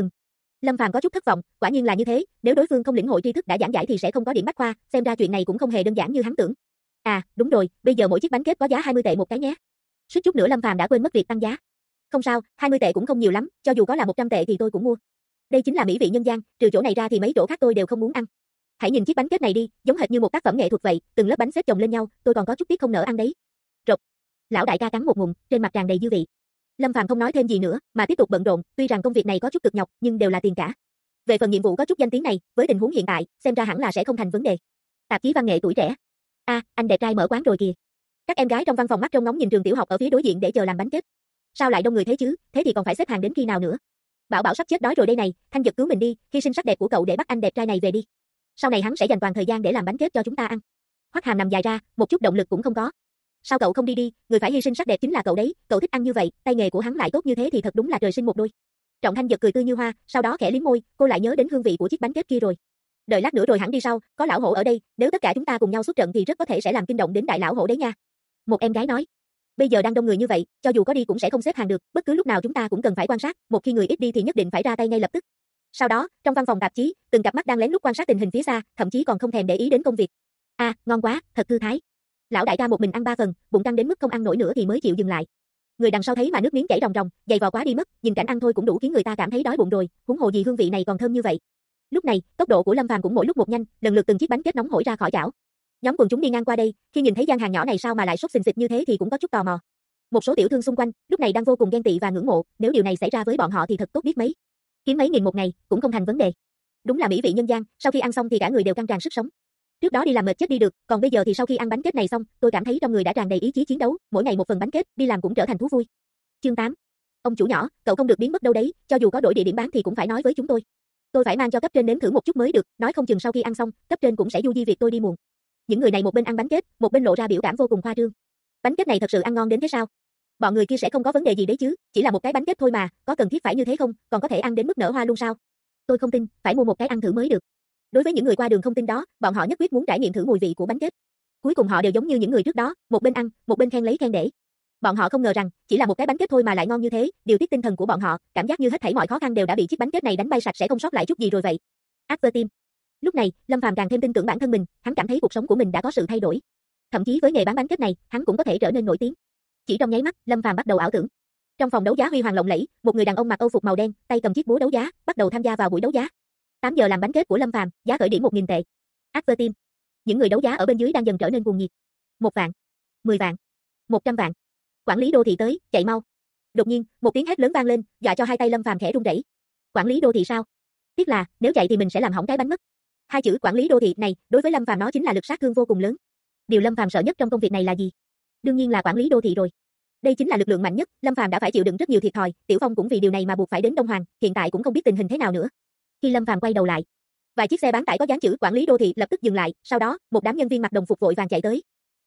Lâm Phàm có chút thất vọng, quả nhiên là như thế, nếu đối phương không lĩnh hội tri thức đã giảng giải thì sẽ không có điểm bách khoa, xem ra chuyện này cũng không hề đơn giản như hắn tưởng. À, đúng rồi, bây giờ mỗi chiếc bánh kết có giá 20 tệ một cái nhé. Suýt chút nữa Lâm Phàm đã quên mất việc tăng giá. Không sao, 20 tệ cũng không nhiều lắm, cho dù có là 100 tệ thì tôi cũng mua. Đây chính là mỹ vị nhân gian, trừ chỗ này ra thì mấy chỗ khác tôi đều không muốn ăn. Hãy nhìn chiếc bánh kết này đi, giống hệt như một tác phẩm nghệ thuật vậy, từng lớp bánh xếp chồng lên nhau, tôi còn có chút tiếc không nỡ ăn đấy. Rộp. Lão đại ca cắn một ngụm, trên mặt tràn đầy dư vị. Lâm Phàm không nói thêm gì nữa, mà tiếp tục bận rộn, tuy rằng công việc này có chút cực nhọc, nhưng đều là tiền cả. Về phần nhiệm vụ có chút danh tiếng này, với tình huống hiện tại, xem ra hẳn là sẽ không thành vấn đề. Tạp chí văn nghệ tuổi trẻ. A, anh đẹp trai mở quán rồi kìa. Các em gái trong văn phòng mắt trông ngóng nhìn trường tiểu học ở phía đối diện để chờ làm bánh kết. Sao lại đông người thế chứ, thế thì còn phải xếp hàng đến khi nào nữa? Bảo Bảo sắp chết đói rồi đây này, Thanh Dật cứu mình đi, hy sinh sắc đẹp của cậu để bắt anh đẹp trai này về đi. Sau này hắn sẽ dành toàn thời gian để làm bánh kết cho chúng ta ăn. Hoắc Hàm nằm dài ra, một chút động lực cũng không có. Sao cậu không đi đi, người phải hy sinh sắc đẹp chính là cậu đấy, cậu thích ăn như vậy, tay nghề của hắn lại tốt như thế thì thật đúng là trời sinh một đôi. Trọng Thanh Dật cười tươi như hoa, sau đó khẽ liếm môi, cô lại nhớ đến hương vị của chiếc bánh kết kia rồi. Đợi lát nữa rồi hẳn đi sau, có lão hổ ở đây, nếu tất cả chúng ta cùng nhau xuất trận thì rất có thể sẽ làm kinh động đến đại lão hổ đấy nha. Một em gái nói. Bây giờ đang đông người như vậy, cho dù có đi cũng sẽ không xếp hàng được, bất cứ lúc nào chúng ta cũng cần phải quan sát, một khi người ít đi thì nhất định phải ra tay ngay lập tức. Sau đó, trong văn phòng tạp chí, từng cặp mắt đang lén lút quan sát tình hình phía xa, thậm chí còn không thèm để ý đến công việc. À, ngon quá, thật thư thái. Lão đại ca một mình ăn 3 phần, bụng căng đến mức không ăn nổi nữa thì mới chịu dừng lại. Người đằng sau thấy mà nước miếng chảy ròng ròng, dày vò quá đi mất, nhìn cảnh ăn thôi cũng đủ khiến người ta cảm thấy đói bụng rồi, huống hồ gì hương vị này còn thơm như vậy. Lúc này, tốc độ của Lâm Phàm cũng mỗi lúc một nhanh, lần lượt từng chiếc bánh kết nóng hổi ra khỏi chảo. Nhóm quần chúng đi ngang qua đây, khi nhìn thấy gian hàng nhỏ này sao mà lại sốt xình xịch như thế thì cũng có chút tò mò. Một số tiểu thương xung quanh, lúc này đang vô cùng ghen tị và ngưỡng mộ, nếu điều này xảy ra với bọn họ thì thật tốt biết mấy. Kiếm mấy nghìn một ngày, cũng không thành vấn đề. Đúng là mỹ vị nhân gian, sau khi ăn xong thì cả người đều căng tràn sức sống. Trước đó đi làm mệt chết đi được, còn bây giờ thì sau khi ăn bánh kết này xong, tôi cảm thấy trong người đã tràn đầy ý chí chiến đấu, mỗi ngày một phần bánh kết, đi làm cũng trở thành thú vui. Chương 8. Ông chủ nhỏ, cậu không được biến mất đâu đấy, cho dù có đổi địa điểm bán thì cũng phải nói với chúng tôi. Tôi phải mang cho cấp trên nếm thử một chút mới được, nói không chừng sau khi ăn xong, cấp trên cũng sẽ du di việc tôi đi muộn. Những người này một bên ăn bánh kết, một bên lộ ra biểu cảm vô cùng khoa trương. Bánh kết này thật sự ăn ngon đến thế sao? Bọn người kia sẽ không có vấn đề gì đấy chứ, chỉ là một cái bánh kết thôi mà, có cần thiết phải như thế không, còn có thể ăn đến mức nở hoa luôn sao? Tôi không tin, phải mua một cái ăn thử mới được. Đối với những người qua đường không tin đó, bọn họ nhất quyết muốn trải nghiệm thử mùi vị của bánh kết. Cuối cùng họ đều giống như những người trước đó, một bên ăn, một bên khen lấy khen để. Bọn họ không ngờ rằng, chỉ là một cái bánh kết thôi mà lại ngon như thế, điều tiết tinh thần của bọn họ, cảm giác như hết thảy mọi khó khăn đều đã bị chiếc bánh kết này đánh bay sạch sẽ không sót lại chút gì rồi vậy. Advertim. Lúc này, Lâm Phàm càng thêm tin tưởng bản thân mình, hắn cảm thấy cuộc sống của mình đã có sự thay đổi. Thậm chí với nghề bán bánh kết này, hắn cũng có thể trở nên nổi tiếng. Chỉ trong nháy mắt, Lâm Phàm bắt đầu ảo tưởng. Trong phòng đấu giá huy hoàng lộng lẫy, một người đàn ông mặc âu phục màu đen, tay cầm chiếc búa đấu giá, bắt đầu tham gia vào buổi đấu giá. 8 giờ làm bánh kết của Lâm Phàm, giá khởi điểm 1000 tệ. Advertim. Những người đấu giá ở bên dưới đang dần trở nên cuồng nhiệt. 1 vạn, 10 vạn, 100 vạn. Quản lý đô thị tới, chạy mau. Đột nhiên, một tiếng hét lớn vang lên, dọa cho hai tay Lâm Phàm khẽ run rẩy. Quản lý đô thị sao? Tiếc là, nếu chạy thì mình sẽ làm hỏng cái bánh mất. Hai chữ quản lý đô thị này, đối với Lâm Phàm nó chính là lực sát thương vô cùng lớn. Điều Lâm Phàm sợ nhất trong công việc này là gì? Đương nhiên là quản lý đô thị rồi. Đây chính là lực lượng mạnh nhất, Lâm Phàm đã phải chịu đựng rất nhiều thiệt thòi, Tiểu Phong cũng vì điều này mà buộc phải đến Đông Hoàng, hiện tại cũng không biết tình hình thế nào nữa. Khi Lâm Phàm quay đầu lại, vài chiếc xe bán tải có dán chữ quản lý đô thị lập tức dừng lại, sau đó, một đám nhân viên mặc đồng phục vội vàng chạy tới.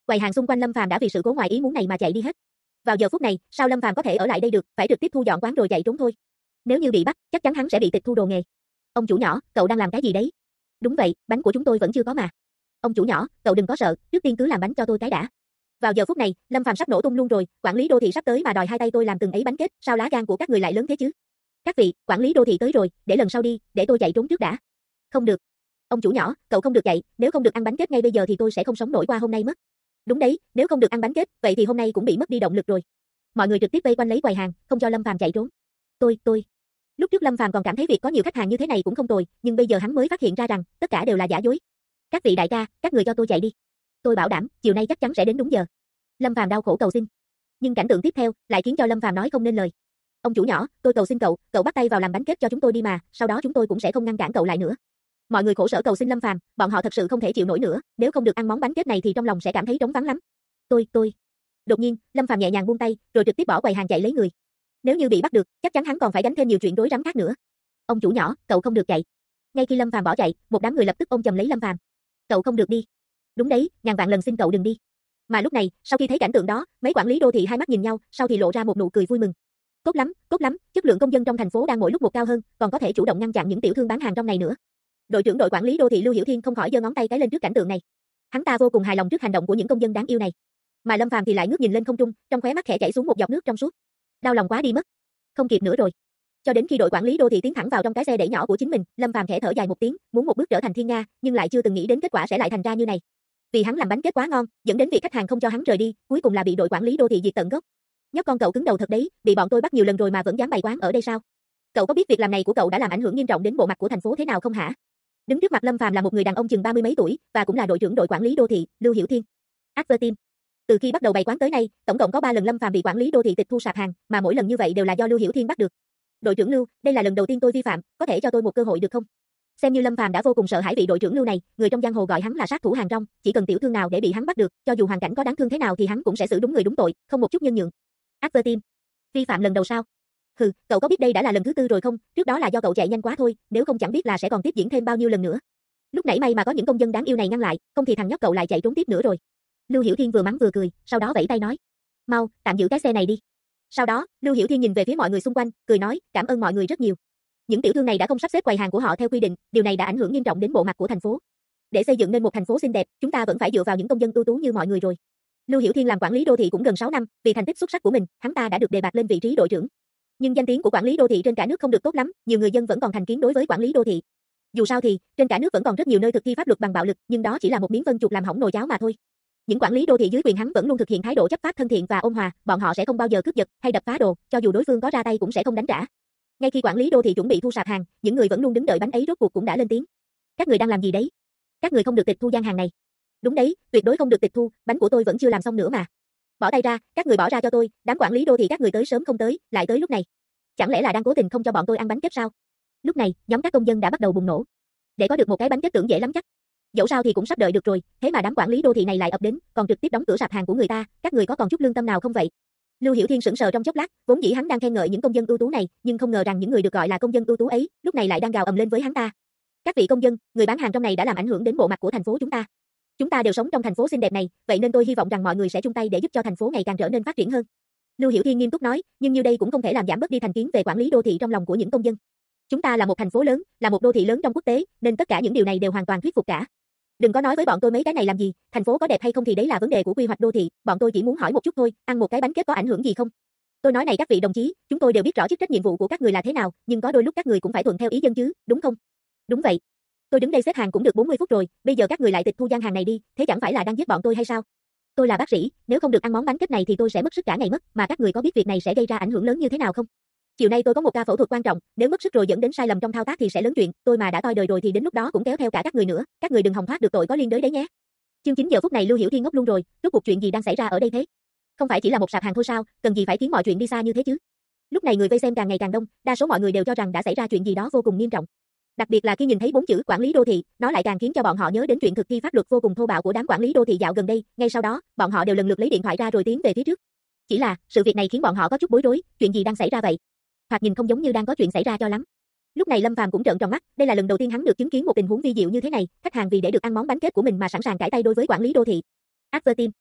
Quầy hàng xung quanh Lâm Phàm đã vì sự cố ngoài ý muốn này mà chạy đi hết. Vào giờ phút này, sao Lâm Phàm có thể ở lại đây được, phải trực tiếp thu dọn quán rồi chạy trốn thôi. Nếu như bị bắt, chắc chắn hắn sẽ bị tịch thu đồ nghề. Ông chủ nhỏ, cậu đang làm cái gì đấy? Đúng vậy, bánh của chúng tôi vẫn chưa có mà. Ông chủ nhỏ, cậu đừng có sợ, trước tiên cứ làm bánh cho tôi cái đã. Vào giờ phút này, Lâm Phàm sắp nổ tung luôn rồi, quản lý đô thị sắp tới mà đòi hai tay tôi làm từng ấy bánh kết, sao lá gan của các người lại lớn thế chứ? Các vị, quản lý đô thị tới rồi, để lần sau đi, để tôi chạy trốn trước đã. Không được. Ông chủ nhỏ, cậu không được chạy, nếu không được ăn bánh kết ngay bây giờ thì tôi sẽ không sống nổi qua hôm nay mất. Đúng đấy, nếu không được ăn bánh kết, vậy thì hôm nay cũng bị mất đi động lực rồi. Mọi người trực tiếp vây quanh lấy quầy hàng, không cho Lâm Phàm chạy trốn. Tôi. Lúc trước Lâm Phàm còn cảm thấy việc có nhiều khách hàng như thế này cũng không tồi, nhưng bây giờ hắn mới phát hiện ra rằng tất cả đều là giả dối. Các vị đại ca, các người cho tôi chạy đi. Tôi bảo đảm, chiều nay chắc chắn sẽ đến đúng giờ. Lâm Phàm đau khổ cầu xin. Nhưng cảnh tượng tiếp theo lại khiến cho Lâm Phàm nói không nên lời. Ông chủ nhỏ, tôi cầu xin cậu, cậu bắt tay vào làm bánh kết cho chúng tôi đi mà, sau đó chúng tôi cũng sẽ không ngăn cản cậu lại nữa. Mọi người khổ sở cầu xin Lâm Phàm, bọn họ thật sự không thể chịu nổi nữa, nếu không được ăn món bánh kết này thì trong lòng sẽ cảm thấy trống vắng lắm. Tôi. Đột nhiên, Lâm Phàm nhẹ nhàng buông tay, rồi trực tiếp bỏ quầy hàng chạy lấy người. Nếu như bị bắt được, chắc chắn hắn còn phải gánh thêm nhiều chuyện rối rắm khác nữa. Ông chủ nhỏ, cậu không được chạy. Ngay khi Lâm Phàm bỏ chạy, một đám người lập tức ôm chầm lấy Lâm Phàm. Cậu không được đi. Đúng đấy, ngàn vạn lần xin cậu đừng đi. Mà lúc này, sau khi thấy cảnh tượng đó, mấy quản lý đô thị hai mắt nhìn nhau, sau thì lộ ra một nụ cười vui mừng. Tốt lắm, chất lượng công dân trong thành phố đang mỗi lúc một cao hơn, còn có thể chủ động ngăn chặn những tiểu thương bán hàng trong này nữa. Đội trưởng đội quản lý đô thị Lưu Hiểu Thiên không khỏi giơ ngón tay cái lên trước cảnh tượng này. Hắn ta vô cùng hài lòng trước hành động của những công dân đáng yêu này. Mà Lâm Phàm thì lại ngước nhìn lên không trung, trong khóe mắt khẽ chảy xuống một giọt nước trong suốt. Đau lòng quá đi mất. Không kịp nữa rồi. Cho đến khi đội quản lý đô thị tiến thẳng vào trong cái xe đẩy nhỏ của chính mình, Lâm Phàm khẽ thở dài một tiếng, muốn một bước trở thành thiên nga, nhưng lại chưa từng nghĩ đến kết quả sẽ lại thành ra như này. Vì hắn làm bánh kết quá ngon, dẫn đến việc khách hàng không cho hắn rời đi, cuối cùng là bị đội quản lý đô thị diệt tận gốc. Nhóc con cậu cứng đầu thật đấy, bị bọn tôi bắt nhiều lần rồi mà vẫn dám bày quán ở đây sao? Cậu có biết việc làm này của cậu đã làm ảnh hưởng nghiêm trọng đến bộ mặt của thành phố thế nào không hả? Đứng trước mặt Lâm Phàm là một người đàn ông chừng 30 mấy tuổi, và cũng là đội trưởng đội quản lý đô thị, Lưu Hiểu Thiên. Advertim. Từ khi bắt đầu bày quán tới nay, tổng cộng có 3 lần Lâm Phàm bị quản lý đô thị tịch thu sạp hàng, mà mỗi lần như vậy đều là do Lưu Hiểu Thiên bắt được. Đội trưởng Lưu, đây là lần đầu tiên tôi vi phạm, có thể cho tôi một cơ hội được không? Xem như Lâm Phàm đã vô cùng sợ hãi vị đội trưởng Lưu này, người trong giang hồ gọi hắn là sát thủ hàng rong, chỉ cần tiểu thương nào để bị hắn bắt được, cho dù hoàn cảnh có đáng thương thế nào thì hắn cũng sẽ xử đúng người đúng tội, không một chút nhân nhượng. Advertim. Vi phạm lần đầu sao? Hừ, cậu có biết đây đã là lần thứ 4 rồi không? Trước đó là do cậu chạy nhanh quá thôi, nếu không chẳng biết là sẽ còn tiếp diễn thêm bao nhiêu lần nữa. Lúc nãy may mà có những công dân đáng yêu này ngăn lại, không thì thằng nhóc cậu lại chạy trốn tiếp nữa rồi. Lưu Hiểu Thiên vừa mắng vừa cười, sau đó vẫy tay nói: "Mau, tạm giữ cái xe này đi." Sau đó, Lưu Hiểu Thiên nhìn về phía mọi người xung quanh, cười nói: "Cảm ơn mọi người rất nhiều. Những tiểu thương này đã không sắp xếp quầy hàng của họ theo quy định, điều này đã ảnh hưởng nghiêm trọng đến bộ mặt của thành phố. Để xây dựng nên một thành phố xinh đẹp, chúng ta vẫn phải dựa vào những công dân ưu tú như mọi người rồi." Lưu Hiểu Thiên làm quản lý đô thị cũng gần 6 năm, vì thành tích xuất sắc của mình, hắn ta đã được đề bạt lên vị trí đội trưởng. Nhưng danh tiếng của quản lý đô thị trên cả nước không được tốt lắm, nhiều người dân vẫn còn thành kiến đối với quản lý đô thị. Dù sao thì, trên cả nước vẫn còn rất nhiều nơi thực thi pháp luật bằng bạo lực, nhưng đó chỉ là một miếng vân chuột làm hỏng nồi cháo mà thôi. Những quản lý đô thị dưới quyền hắn vẫn luôn thực hiện thái độ chấp pháp thân thiện và ôn hòa, bọn họ sẽ không bao giờ cướp giật hay đập phá đồ, cho dù đối phương có ra tay cũng sẽ không đánh trả. Ngay khi quản lý đô thị chuẩn bị thu sạp hàng, những người vẫn luôn đứng đợi bánh ấy rốt cuộc cũng đã lên tiếng. "Các người đang làm gì đấy? Các người không được tịch thu gian hàng này." "Đúng đấy, tuyệt đối không được tịch thu, bánh của tôi vẫn chưa làm xong nữa mà." "Bỏ tay ra, các người bỏ ra cho tôi, đám quản lý đô thị các người tới sớm không tới, lại tới lúc này. Chẳng lẽ là đang cố tình không cho bọn tôi ăn bánh kết sao?" Lúc này, nhóm các công dân đã bắt đầu bùng nổ. Để có được một cái bánh kết tưởng dễ lắm chắc. Dẫu sao thì cũng sắp đợi được rồi, thế mà đám quản lý đô thị này lại ập đến, còn trực tiếp đóng cửa sạp hàng của người ta, các người có còn chút lương tâm nào không vậy? Lưu Hiểu Thiên sững sờ trong chốc lát, vốn dĩ hắn đang khen ngợi những công dân ưu tú này, nhưng không ngờ rằng những người được gọi là công dân ưu tú ấy, lúc này lại đang gào ầm lên với hắn ta. "Các vị công dân, người bán hàng trong này đã làm ảnh hưởng đến bộ mặt của thành phố chúng ta. Chúng ta đều sống trong thành phố xinh đẹp này, vậy nên tôi hy vọng rằng mọi người sẽ chung tay để giúp cho thành phố ngày càng trở nên phát triển hơn." Lưu Hiểu Thiên nghiêm túc nói, nhưng như đây cũng không thể làm giảm bớt đi thành kiến về quản lý đô thị trong lòng của những công dân. Chúng ta là một thành phố lớn, là một đô thị lớn trong quốc tế, nên tất cả những điều này đều hoàn toàn thuyết phục cả. Đừng có nói với bọn tôi mấy cái này làm gì, thành phố có đẹp hay không thì đấy là vấn đề của quy hoạch đô thị, bọn tôi chỉ muốn hỏi một chút thôi, ăn một cái bánh kết có ảnh hưởng gì không? Tôi nói này các vị đồng chí, chúng tôi đều biết rõ chức trách nhiệm vụ của các người là thế nào, nhưng có đôi lúc các người cũng phải thuận theo ý dân chứ, đúng không? Đúng vậy. Tôi đứng đây xếp hàng cũng được 40 phút rồi, bây giờ các người lại tịch thu gian hàng này đi, thế chẳng phải là đang giết bọn tôi hay sao? Tôi là bác sĩ, nếu không được ăn món bánh kết này thì tôi sẽ mất sức cả ngày mất, mà các người có biết việc này sẽ gây ra ảnh hưởng lớn như thế nào không? Chiều nay tôi có một ca phẫu thuật quan trọng, nếu mất sức rồi dẫn đến sai lầm trong thao tác thì sẽ lớn chuyện, tôi mà đã toi đời rồi thì đến lúc đó cũng kéo theo cả các người nữa, các người đừng hòng thoát được tội có liên đới đấy nhé. Chương 9 giờ phút này Lưu Hiểu Thiên ngốc luôn rồi, rốt cuộc chuyện gì đang xảy ra ở đây thế? Không phải chỉ là một sạp hàng thôi sao, cần gì phải khiến mọi chuyện đi xa như thế chứ? Lúc này người vây xem càng ngày càng đông, đa số mọi người đều cho rằng đã xảy ra chuyện gì đó vô cùng nghiêm trọng. Đặc biệt là khi nhìn thấy 4 chữ quản lý đô thị, nó lại càng khiến cho bọn họ nhớ đến chuyện thực thi pháp luật vô cùng thô bạo của đám quản lý đô thị dạo gần đây, ngay sau đó, bọn họ đều lần lượt lấy điện thoại ra rồi tiến về phía trước. Chỉ là, sự việc này khiến bọn họ có chút bối rối, chuyện gì đang xảy ra vậy? Thoạt nhìn không giống như đang có chuyện xảy ra cho lắm. Lúc này Lâm Phàm cũng trợn tròn mắt, đây là lần đầu tiên hắn được chứng kiến một tình huống vi diệu như thế này, khách hàng vì để được ăn món bánh kết của mình mà sẵn sàng cãi tay đối với quản lý đô thị. Advertim.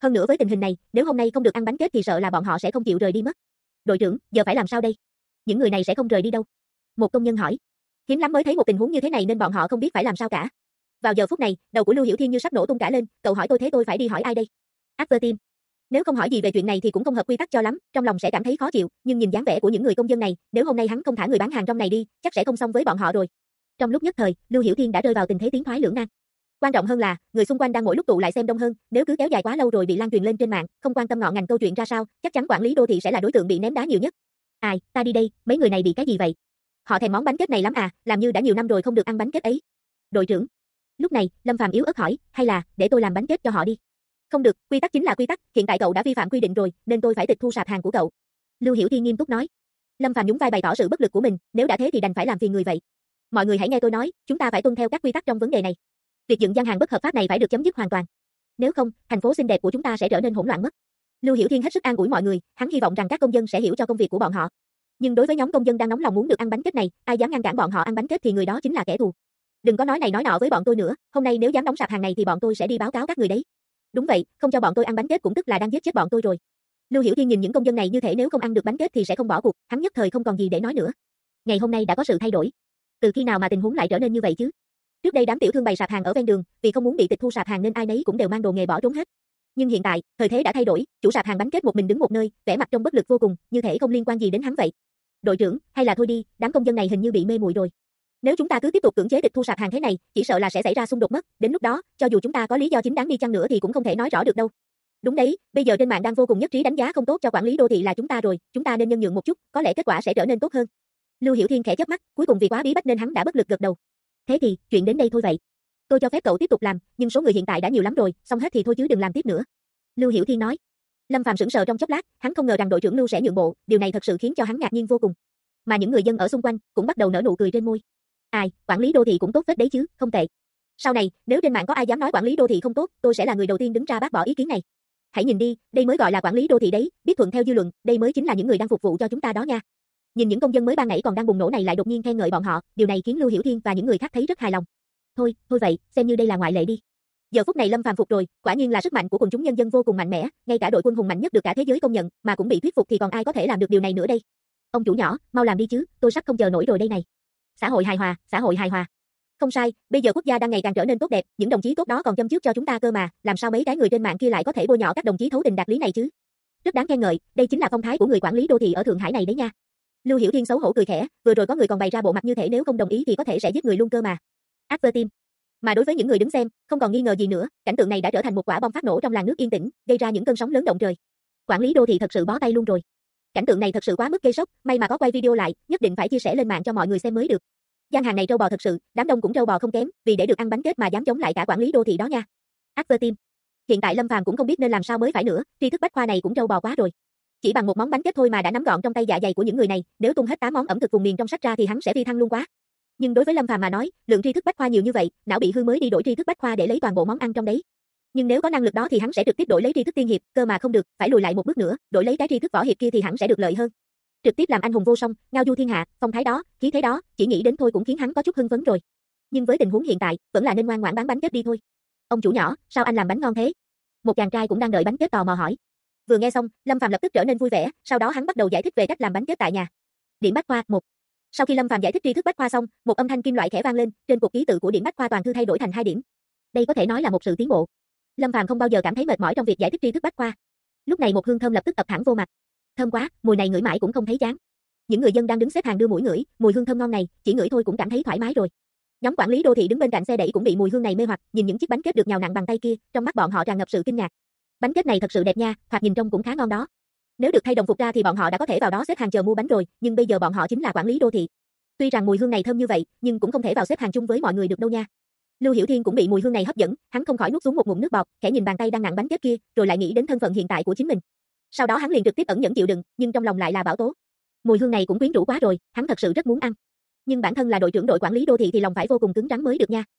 Hơn nữa với tình hình này, nếu hôm nay không được ăn bánh kết thì sợ là bọn họ sẽ không chịu rời đi mất. Đội trưởng, giờ phải làm sao đây? Những người này sẽ không rời đi đâu. Một công nhân hỏi. Hiếm lắm mới thấy một tình huống như thế này nên bọn họ không biết phải làm sao cả. Vào giờ phút này, đầu của Lưu Hiểu Thiên như sắp nổ tung cả lên, cậu hỏi tôi thế tôi phải đi hỏi ai đây? Advertim. Nếu không hỏi gì về chuyện này thì cũng không hợp quy tắc cho lắm, trong lòng sẽ cảm thấy khó chịu, nhưng nhìn dáng vẻ của những người công dân này, nếu hôm nay hắn không thả người bán hàng rong này đi, chắc sẽ không xong với bọn họ rồi. Trong lúc nhất thời, Lưu Hiểu Thiên đã rơi vào tình thế tiến thoái lưỡng nan. Quan trọng hơn là, người xung quanh đang mỗi lúc tụ lại xem đông hơn, nếu cứ kéo dài quá lâu rồi bị lan truyền lên trên mạng, không quan tâm ngọn ngành câu chuyện ra sao, chắc chắn quản lý đô thị sẽ là đối tượng bị ném đá nhiều nhất. Ai, ta đi đây, mấy người này bị cái gì vậy? Họ thèm món bánh kết này lắm à, làm như đã nhiều năm rồi không được ăn bánh kết ấy. Đội trưởng. Lúc này, Lâm Phàm yếu ớt hỏi, hay là, để tôi làm bánh kết cho họ đi. Không được, quy tắc chính là quy tắc, hiện tại cậu đã vi phạm quy định rồi, nên tôi phải tịch thu sạp hàng của cậu. Lưu Hiểu Thiên nghiêm túc nói. Lâm Phàm nhún vai bày tỏ sự bất lực của mình, nếu đã thế thì đành phải làm phiền người vậy. Mọi người hãy nghe tôi nói, chúng ta phải tuân theo các quy tắc trong vấn đề này. Việc dựng gian hàng bất hợp pháp này phải được chấm dứt hoàn toàn. Nếu không, thành phố xinh đẹp của chúng ta sẽ trở nên hỗn loạn mất. Lưu Hiểu Thiên hết sức an ủi mọi người, hắn hy vọng rằng các công dân sẽ hiểu cho công việc của bọn họ. Nhưng đối với nhóm công dân đang nóng lòng muốn được ăn bánh kết này, ai dám ngăn cản bọn họ ăn bánh kết thì người đó chính là kẻ thù. Đừng có nói này nói nọ với bọn tôi nữa, hôm nay nếu dám đóng sạp hàng này thì bọn tôi sẽ đi báo cáo các người đấy. Đúng vậy, không cho bọn tôi ăn bánh kết cũng tức là đang giết chết bọn tôi rồi. Lưu Hiểu Thiên nhìn những công dân này như thể nếu không ăn được bánh kết thì sẽ không bỏ cuộc, hắn nhất thời không còn gì để nói nữa. Ngày hôm nay đã có sự thay đổi. Từ khi nào mà tình huống lại trở nên như vậy chứ? Trước đây đám tiểu thương bày sạp hàng ở ven đường, vì không muốn bị tịch thu sạp hàng nên ai nấy cũng đều mang đồ nghề bỏ trốn hết. Nhưng hiện tại, thời thế đã thay đổi, chủ sạp hàng bánh kết một mình đứng một nơi, vẻ mặt trông bất lực vô cùng, như thể không liên quan gì đến hắn vậy. Đội trưởng, hay là thôi đi, đám công dân này hình như bị mê muội rồi. Nếu chúng ta cứ tiếp tục cưỡng chế tịch thu sạp hàng thế này, chỉ sợ là sẽ xảy ra xung đột mất, đến lúc đó, cho dù chúng ta có lý do chính đáng đi chăng nữa thì cũng không thể nói rõ được đâu. Đúng đấy, bây giờ trên mạng đang vô cùng nhất trí đánh giá không tốt cho quản lý đô thị là chúng ta rồi, chúng ta nên nhân nhượng một chút, có lẽ kết quả sẽ trở nên tốt hơn. Lưu Hiểu Thiên khẽ chớp mắt, cuối cùng vì quá bí bách nên hắn đã bất lực gật đầu. Thế thì, chuyện đến đây thôi vậy. Tôi cho phép cậu tiếp tục làm, nhưng số người hiện tại đã nhiều lắm rồi, xong hết thì thôi chứ đừng làm tiếp nữa. Lưu Hiểu Thiên nói. Lâm Phàm sững sờ trong chốc lát, hắn không ngờ rằng đội trưởng Lưu sẽ nhượng bộ, điều này thật sự khiến cho hắn ngạc nhiên vô cùng. Mà những người dân ở xung quanh cũng bắt đầu nở nụ cười trên môi. Ai, quản lý đô thị cũng tốt phết đấy chứ, không tệ. Sau này, nếu trên mạng có ai dám nói quản lý đô thị không tốt, tôi sẽ là người đầu tiên đứng ra bác bỏ ý kiến này. Hãy nhìn đi, đây mới gọi là quản lý đô thị đấy, biết thuận theo dư luận, đây mới chính là những người đang phục vụ cho chúng ta đó nha. Nhìn những công dân mới ban nãy còn đang bùng nổ này lại đột nhiên khen ngợi bọn họ, điều này khiến Lưu Hiểu Thiên và những người khác thấy rất hài lòng. Thôi vậy, xem như đây là ngoại lệ đi. Giờ phút này Lâm Phàm phục rồi, quả nhiên là sức mạnh của quần chúng nhân dân vô cùng mạnh mẽ, ngay cả đội quân hùng mạnh nhất được cả thế giới công nhận, mà cũng bị thuyết phục thì còn ai có thể làm được điều này nữa đây. Ông chủ nhỏ, mau làm đi chứ, tôi sắp không chờ nổi rồi đây này. Xã hội hài hòa, xã hội hài hòa. Không sai, bây giờ quốc gia đang ngày càng trở nên tốt đẹp, những đồng chí tốt đó còn châm chước cho chúng ta cơ mà, làm sao mấy cái người trên mạng kia lại có thể bôi nhọ các đồng chí thấu tình đạt lý này chứ? Rất đáng khen ngợi, đây chính là phong thái của người quản lý đô thị ở Thượng Hải này đấy nha. Lưu Hiểu Thiên xấu hổ cười khẽ, vừa rồi có người còn bày ra bộ mặt như thể nếu không đồng ý thì có thể sẽ giết người luôn cơ mà. Advertim. Mà đối với những người đứng xem, không còn nghi ngờ gì nữa, cảnh tượng này đã trở thành một quả bom phát nổ trong làn nước yên tĩnh, gây ra những cơn sóng lớn động trời. Quản lý đô thị thật sự bó tay luôn rồi. Cảnh tượng này thật sự quá mức gây sốc, may mà có quay video lại, nhất định phải chia sẻ lên mạng cho mọi người xem mới được. Gian hàng này trâu bò thật sự, đám đông cũng trâu bò không kém, vì để được ăn bánh kết mà dám chống lại cả quản lý đô thị đó nha. Advertim. Hiện tại Lâm Phàm cũng không biết nên làm sao mới phải nữa, tri thức bách khoa này cũng trâu bò quá rồi. Chỉ bằng một món bánh kết thôi mà đã nắm gọn trong tay dạ dày của những người này, nếu tung hết 8 món ẩm thực vùng miền trong sách ra thì hắn sẽ phi thăng luôn quá. Nhưng đối với Lâm Phàm mà nói, lượng tri thức bách khoa nhiều như vậy, não bị hư mới đi đổi tri thức bách khoa để lấy toàn bộ món ăn trong đấy. Nhưng nếu có năng lực đó thì hắn sẽ trực tiếp đổi lấy tri thức tiên hiệp, cơ mà không được, phải lùi lại một bước nữa, đổi lấy cái tri thức võ hiệp kia thì hắn sẽ được lợi hơn. Trực tiếp làm anh hùng vô song, ngao du thiên hạ, phong thái đó, khí thế đó, chỉ nghĩ đến thôi cũng khiến hắn có chút hưng phấn rồi. Nhưng với tình huống hiện tại, vẫn là nên ngoan ngoãn bán bánh kết đi thôi. Ông chủ nhỏ, sao anh làm bánh ngon thế? Một chàng trai cũng đang đợi bánh kết tò mò hỏi. Vừa nghe xong, Lâm Phàm lập tức trở nên vui vẻ, sau đó hắn bắt đầu giải thích về cách làm bánh kết tại nhà. Điểm bách khoa 1. Sau khi Lâm Phàm giải thích tri thức bách khoa xong, một âm thanh kim loại khẽ vang lên, trên cột ký tự của điểm bách khoa toàn thư thay đổi thành 2 điểm. Đây có thể nói là một sự tiến bộ. Lâm Phàm không bao giờ cảm thấy mệt mỏi trong việc giải thích tri thức bách khoa. Lúc này một hương thơm lập tức ập thẳng vô mặt. Thơm quá, mùi này ngửi mãi cũng không thấy chán. Những người dân đang đứng xếp hàng đưa mũi ngửi, mùi hương thơm ngon này, chỉ ngửi thôi cũng cảm thấy thoải mái rồi. Nhóm quản lý đô thị đứng bên cạnh xe đẩy cũng bị mùi hương này mê hoặc, nhìn những chiếc bánh kết được nhào nặn bằng tay kia, trong mắt bọn họ tràn ngập sự kinh ngạc. Bánh kết này thật sự đẹp nha, thoạt nhìn trông cũng khá ngon đó. Nếu được thay đồng phục ra thì bọn họ đã có thể vào đó xếp hàng chờ mua bánh rồi, nhưng bây giờ bọn họ chính là quản lý đô thị. Tuy rằng mùi hương này thơm như vậy, nhưng cũng không thể vào xếp hàng chung với mọi người được đâu nha. Lưu Hiểu Thiên cũng bị mùi hương này hấp dẫn, hắn không khỏi nuốt xuống một ngụm nước bọt, khẽ nhìn bàn tay đang nặn bánh kết kia, rồi lại nghĩ đến thân phận hiện tại của chính mình. Sau đó hắn liền trực tiếp ẩn nhẫn chịu đựng, nhưng trong lòng lại là bão tố. Mùi hương này cũng quyến rũ quá rồi, hắn thật sự rất muốn ăn. Nhưng bản thân là đội trưởng đội quản lý đô thị thì lòng phải vô cùng cứng rắn mới được nha.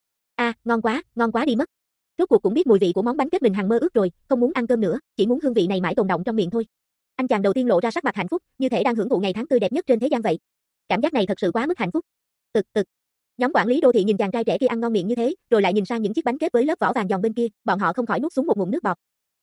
Ngon quá đi mất. Rốt cuộc cũng biết mùi vị của món bánh kết mình hằng mơ ước rồi, không muốn ăn cơm nữa, chỉ muốn hương vị này mãi tồn đọng trong miệng thôi. Anh chàng đầu tiên lộ ra sắc mặt hạnh phúc, như thể đang hưởng thụ ngày tháng tươi đẹp nhất trên thế gian vậy. Cảm giác này thật sự quá mức hạnh phúc. Nhóm quản lý đô thị nhìn chàng trai trẻ kia ăn ngon miệng như thế, rồi lại nhìn sang những chiếc bánh kết với lớp vỏ vàng giòn bên kia, bọn họ không khỏi nuốt xuống một ngụm nước bọt.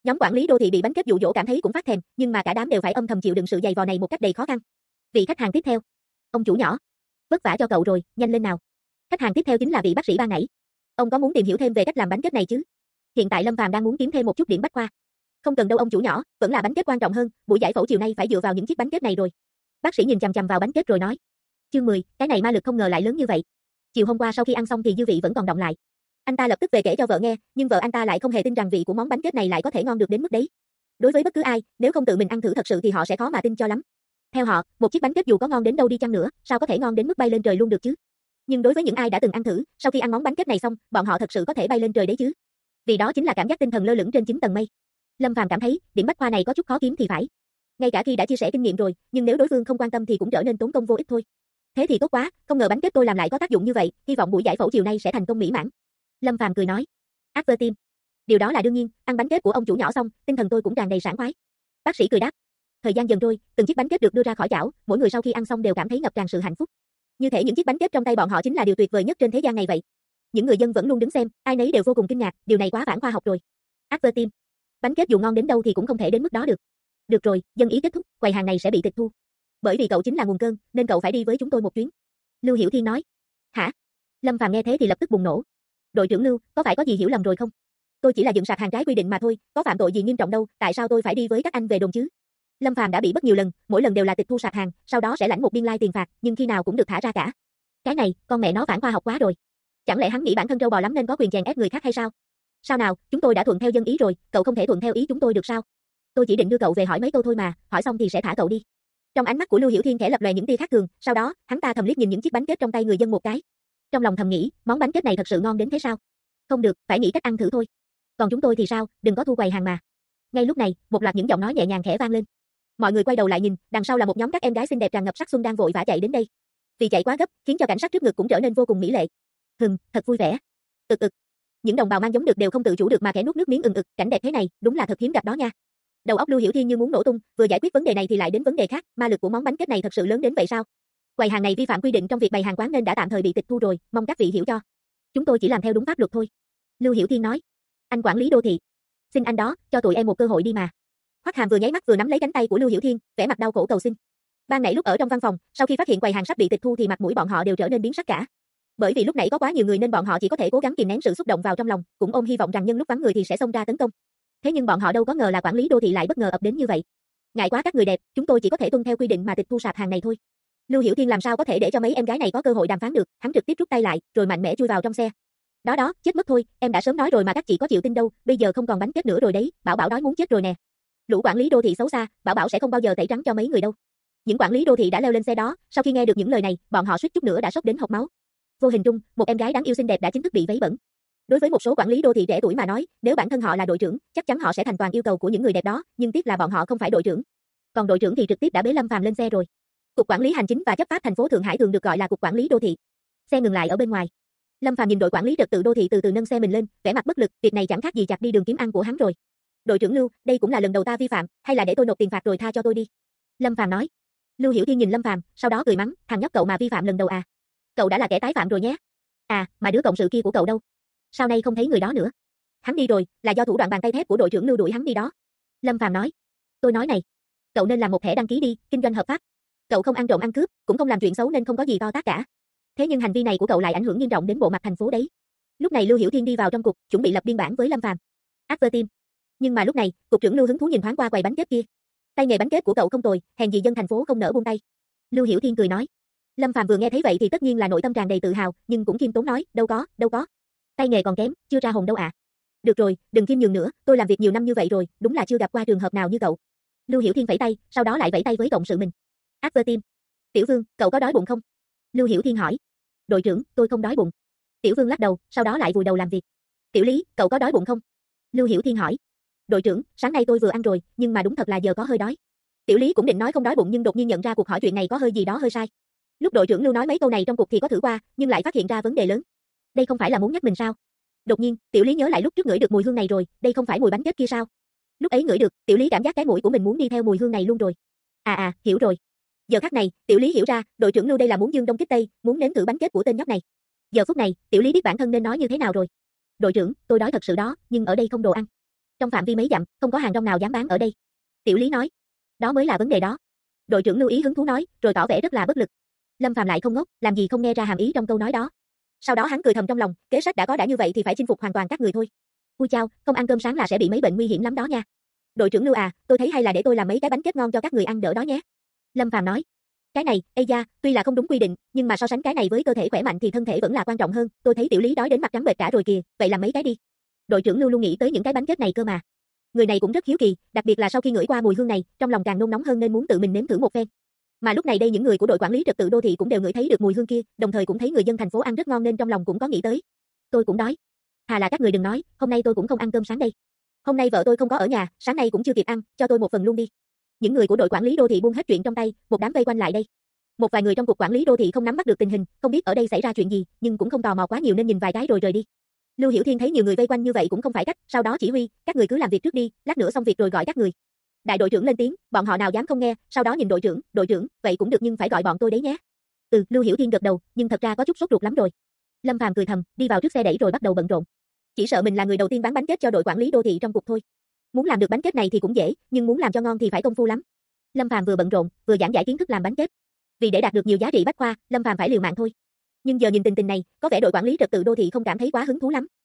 Nhóm quản lý đô thị bị bánh kết dụ dỗ cảm thấy cũng phát thèm, nhưng mà cả đám đều phải âm thầm chịu đựng sự dày vò này một cách đầy khó khăn. Vị khách hàng tiếp theo. Ông chủ nhỏ. Vất vả cho cậu rồi, nhanh lên nào. Khách hàng tiếp theo chính là vị bác sĩ ban nãy. Ông có muốn tìm hiểu thêm về cách làm bánh kết này chứ? Hiện tại Lâm Phàm đang muốn kiếm thêm một chút điểm bách khoa. Không cần đâu ông chủ nhỏ, vẫn là bánh kết quan trọng hơn, buổi giải phẫu chiều nay phải dựa vào những chiếc bánh kết này rồi. Bác sĩ nhìn chằm chằm vào bánh kết rồi nói. Chương 10, cái này ma lực không ngờ lại lớn như vậy. Chiều hôm qua sau khi ăn xong thì dư vị vẫn còn đọng lại. Anh ta lập tức về kể cho vợ nghe, nhưng vợ anh ta lại không hề tin rằng vị của món bánh kết này lại có thể ngon được đến mức đấy. Đối với bất cứ ai, nếu không tự mình ăn thử thật sự thì họ sẽ khó mà tin cho lắm. Theo họ, một chiếc bánh kết dù có ngon đến đâu đi chăng nữa, sao có thể ngon đến mức bay lên trời luôn được chứ? Nhưng đối với những ai đã từng ăn thử, sau khi ăn món bánh kết này xong, bọn họ thật sự có thể bay lên trời đấy chứ. Vì đó chính là cảm giác tinh thần lơ lửng trên 9 tầng mây. Lâm Phàm cảm thấy, điểm bách khoa này có chút khó kiếm thì phải. Ngay cả khi đã chia sẻ kinh nghiệm rồi, nhưng nếu đối phương không quan tâm thì cũng trở nên tốn công vô ích thôi. Thế thì tốt quá, không ngờ bánh kết tôi làm lại có tác dụng như vậy, hy vọng buổi giải phẫu chiều nay sẽ thành công mỹ mãn. Lâm Phàm cười nói. After team. Điều đó là đương nhiên, ăn bánh kết của ông chủ nhỏ xong, tinh thần tôi cũng tràn đầy sảng khoái. Bác sĩ cười đáp. Thời gian dần trôi, từng chiếc bánh kết được đưa ra khỏi chảo, mỗi người sau khi ăn xong đều cảm thấy ngập tràn sự hạnh phúc. Như thể những chiếc bánh kết trong tay bọn họ chính là điều tuyệt vời nhất trên thế gian này vậy. Những người dân vẫn luôn đứng xem, ai nấy đều vô cùng kinh ngạc, điều này quá phản khoa học rồi. After team. Bánh kết dù ngon đến đâu thì cũng không thể đến mức đó được. Được rồi, dân ý kết thúc, quầy hàng này sẽ bị tịch thu. Bởi vì cậu chính là nguồn cơn, nên cậu phải đi với chúng tôi một chuyến. Lưu Hiểu Thiên nói. Hả? Lâm Phàm nghe thế thì lập tức bùng nổ. Đội trưởng Lưu, có phải có gì hiểu lầm rồi không? Tôi chỉ là dựng sạp hàng trái quy định mà thôi, có phạm tội gì nghiêm trọng đâu, tại sao tôi phải đi với các anh về đồn chứ? Lâm Phàm đã bị bất nhiều lần, mỗi lần đều là tịch thu sạp hàng, sau đó sẽ lãnh một biên lai tiền phạt, nhưng khi nào cũng được thả ra cả. Cái này, con mẹ nó phản khoa học quá rồi. Chẳng lẽ hắn nghĩ bản thân trâu bò lắm nên có quyền chèn ép người khác hay sao? Sao nào, chúng tôi đã thuận theo dân ý rồi, cậu không thể thuận theo ý chúng tôi được sao? Tôi chỉ định đưa cậu về hỏi mấy câu thôi mà, hỏi xong thì sẽ thả cậu đi. Trong ánh mắt của Lưu Hiểu Thiên khẽ lập lòe những tia khác thường, sau đó, hắn ta thầm liếc nhìn những chiếc bánh kết trong tay người dân một cái. Trong lòng thầm nghĩ, món bánh kết này thật sự ngon đến thế sao? Không được, phải nghĩ cách ăn thử thôi. Còn chúng tôi thì sao, đừng có thu quầy hàng mà. Ngay lúc này, một loạt những giọng nói nhẹ nhàng khẽ vang lên. Mọi người quay đầu lại nhìn, đằng sau là một nhóm các em gái xinh đẹp tràn ngập sắc xuân đang vội vã chạy đến đây. Vì chạy quá gấp, khiến cho cảnh sắc trước ngực cũng trở nên vô cùng mỹ lệ. Thật vui vẻ. Những đồng bào mang giống đực đều không tự chủ được mà khẽ nuốt nước miếng cảnh đẹp thế này, đúng là thật hiếm gặp đó nha. Đầu óc Lưu Hiểu Thiên như muốn nổ tung, vừa giải quyết vấn đề này thì lại đến vấn đề khác, ma lực của món bánh kết này thật sự lớn đến vậy sao? Quầy hàng này vi phạm quy định trong việc bày hàng quán nên đã tạm thời bị tịch thu rồi, mong các vị hiểu cho. Chúng tôi chỉ làm theo đúng pháp luật thôi. Lưu Hiểu Thiên nói. Anh quản lý đô thị, xin anh đó, cho tụi em một cơ hội đi mà. Hoắc Hàm vừa nháy mắt vừa nắm lấy cánh tay của Lưu Hiểu Thiên, vẻ mặt đau khổ cầu xin. Ban nãy lúc ở trong văn phòng, sau khi phát hiện quầy hàng sắp bị tịch thu thì mặt mũi bọn họ đều trở nên biến sắc cả. Bởi vì lúc nãy có quá nhiều người nên bọn họ chỉ có thể cố gắng kìm nén sự xúc động vào trong lòng, cũng ôm hy vọng rằng nhân lúc vắng người thì sẽ xông ra tấn công. Thế nhưng bọn họ đâu có ngờ là quản lý đô thị lại bất ngờ ập đến như vậy. Ngại quá các người đẹp, chúng tôi chỉ có thể tuân theo quy định mà tịch thu sạp hàng này thôi. Lưu Hiểu Thiên làm sao có thể để cho mấy em gái này có cơ hội đàm phán được, hắn trực tiếp rút tay lại, rồi mạnh mẽ chui vào trong xe. Đó, chết mất thôi, em đã sớm nói rồi mà các chị có chịu tin đâu, bây giờ không còn bánh kết nữa rồi đấy, Bảo Bảo đói muốn chết rồi nè. Lũ quản lý đô thị xấu xa, Bảo Bảo sẽ không bao giờ tẩy trắng cho mấy người đâu. Những quản lý đô thị đã leo lên xe đó, sau khi nghe được những lời này, bọn họ suýt chút nữa đã sốc đến hộc máu. Vô hình trung, một em gái đáng yêu xinh đẹp đã chính thức bị vấy bẩn. Đối với một số quản lý đô thị trẻ tuổi mà nói, nếu bản thân họ là đội trưởng, chắc chắn họ sẽ thành toàn yêu cầu của những người đẹp đó, nhưng tiếc là bọn họ không phải đội trưởng. Còn đội trưởng thì trực tiếp đã bế Lâm Phàm lên xe rồi. Cục quản lý hành chính và chấp pháp thành phố Thượng Hải thường được gọi là cục quản lý đô thị. Xe ngừng lại ở bên ngoài. Lâm Phàm nhìn đội quản lý trật tự đô thị từ từ nâng xe mình lên, vẻ mặt bất lực, việc này chẳng khác gì chặt đi đường kiếm ăn của hắn rồi. Đội trưởng Lưu, đây cũng là lần đầu ta vi phạm, hay là để tôi nộp tiền phạt rồi tha cho tôi đi. Lâm Phàm nói. Lưu Hiểu Thiên nhìn Lâm Phàm, sau đó cười mắng, thằng nhóc cậu mà vi phạm lần đầu à? Cậu đã là kẻ tái phạm rồi nhé. À, mà đứa cộng sự kia của cậu đâu? Sau này không thấy người đó nữa. Hắn đi rồi, là do thủ đoạn bàn tay thép của đội trưởng Lưu đuổi hắn đi đó. Lâm Phàm nói. Tôi nói này, cậu nên làm một thẻ đăng ký đi, kinh doanh hợp pháp. Cậu không ăn trộm ăn cướp, cũng không làm chuyện xấu nên không có gì to tát cả. Thế nhưng hành vi này của cậu lại ảnh hưởng nghiêm trọng đến bộ mặt thành phố đấy. Lúc này Lưu Hiểu Thiên đi vào trong cục, chuẩn bị lập biên bản với Lâm Phàm. After team. Nhưng mà lúc này, cục trưởng Lưu hứng thú nhìn thoáng qua quầy bánh kết kia. Tay nghề bánh kết của cậu không tồi, hèn gì dân thành phố không nỡ buông tay. Lưu Hiểu Thiên cười nói. Lâm Phàm vừa nghe thấy vậy thì tất nhiên là nội tâm tràn đầy tự hào, nhưng cũng khiêm tốn nói, đâu có. Tay nghề còn kém, chưa ra hồn đâu ạ. Được rồi, đừng khiêm nhường nữa, tôi làm việc nhiều năm như vậy rồi, đúng là chưa gặp qua trường hợp nào như cậu. Lưu Hiểu Thiên vẫy tay, sau đó lại vẫy tay với cộng sự mình. After team. Tiểu Vương, cậu có đói bụng không? Lưu Hiểu Thiên hỏi. Đội trưởng, tôi không đói bụng. Tiểu Vương lắc đầu, sau đó lại vùi đầu làm việc. Tiểu Lý, cậu có đói bụng không? Lưu Hiểu Thiên hỏi. Đội trưởng, sáng nay tôi vừa ăn rồi, nhưng mà đúng thật là giờ có hơi đói. Tiểu Lý cũng định nói không đói bụng nhưng đột nhiên nhận ra cuộc hỏi chuyện này có hơi gì đó hơi sai. Lúc đội trưởng Lưu nói mấy câu này trong cuộc thì có thử qua, nhưng lại phát hiện ra vấn đề lớn. Đây không phải là muốn nhắc mình sao? Đột nhiên, Tiểu Lý nhớ lại lúc trước ngửi được mùi hương này rồi, đây không phải mùi bánh kết kia sao? Lúc ấy ngửi được, Tiểu Lý cảm giác cái mũi của mình muốn đi theo mùi hương này luôn rồi. Hiểu rồi. Giờ khắc này, Tiểu Lý hiểu ra, đội trưởng Lưu đây là muốn dương đông kích tây, muốn nếm thử bánh kết của tên nhóc này. Giờ phút này, Tiểu Lý biết bản thân nên nói như thế nào rồi. Đội trưởng, tôi đói thật sự đó, nhưng ở đây không đồ ăn. Trong phạm vi mấy dặm, không có hàng rong nào dám bán ở đây. Tiểu Lý nói. Đó mới là vấn đề đó. Đội trưởng Lưu Ý hứng thú nói, rồi tỏ vẻ rất là bất lực. Lâm Phàm lại không ngốc, làm gì không nghe ra hàm ý trong câu nói đó. Sau đó hắn cười thầm trong lòng, kế sách đã như vậy thì phải chinh phục hoàn toàn các người thôi. Ui chao, không ăn cơm sáng là sẽ bị mấy bệnh nguy hiểm lắm đó nha. Đội trưởng Lưu à, tôi thấy hay là để tôi làm mấy cái bánh kết ngon cho các người ăn đỡ đó nhé. Lâm Phàm nói. Cái này, ây da, tuy là không đúng quy định, nhưng mà so sánh cái này với cơ thể khỏe mạnh thì thân thể vẫn là quan trọng hơn. Tôi thấy Tiểu Lý đói đến mặt trắng bệch cả rồi kìa, vậy làm mấy cái đi. Đội trưởng Lưu luôn nghĩ tới những cái bánh kết này cơ mà. Người này cũng rất hiếu kỳ, đặc biệt là sau khi ngửi qua mùi hương này, trong lòng càng nôn nóng hơn nên muốn tự mình nếm thử một phen. Mà lúc này đây những người của đội quản lý trật tự đô thị cũng đều ngửi thấy được mùi hương kia, đồng thời cũng thấy người dân thành phố ăn rất ngon nên trong lòng cũng có nghĩ tới. Tôi cũng đói. Thà là các người đừng nói, hôm nay tôi cũng không ăn cơm sáng đây. Hôm nay vợ tôi không có ở nhà, sáng nay cũng chưa kịp ăn, cho tôi một phần luôn đi. Những người của đội quản lý đô thị buông hết chuyện trong tay, một đám vây quanh lại đây. Một vài người trong cục quản lý đô thị không nắm bắt được tình hình, không biết ở đây xảy ra chuyện gì, nhưng cũng không tò mò quá nhiều nên nhìn vài cái rồi rời đi. Lưu Hiểu Thiên thấy nhiều người vây quanh như vậy cũng không phải cách, sau đó chỉ huy, các người cứ làm việc trước đi, lát nữa xong việc rồi gọi các người. Đại đội trưởng lên tiếng, bọn họ nào dám không nghe, sau đó nhìn đội trưởng, vậy cũng được nhưng phải gọi bọn tôi đấy nhé. Ừ, Lưu Hiểu Thiên gật đầu, nhưng thật ra có chút sốt ruột lắm rồi. Lâm Phàm cười thầm, đi vào trước xe đẩy rồi bắt đầu bận rộn. Chỉ sợ mình là người đầu tiên bán bánh kết cho đội quản lý đô thị trong cục thôi. Muốn làm được bánh kết này thì cũng dễ, nhưng muốn làm cho ngon thì phải công phu lắm. Lâm Phàm vừa bận rộn, vừa giảng giải kiến thức làm bánh kết. Vì để đạt được nhiều giá trị bách khoa, Lâm Phàm phải liều mạng thôi. Nhưng giờ nhìn tình này, có vẻ đội quản lý trật tự đô thị không cảm thấy quá hứng thú lắm.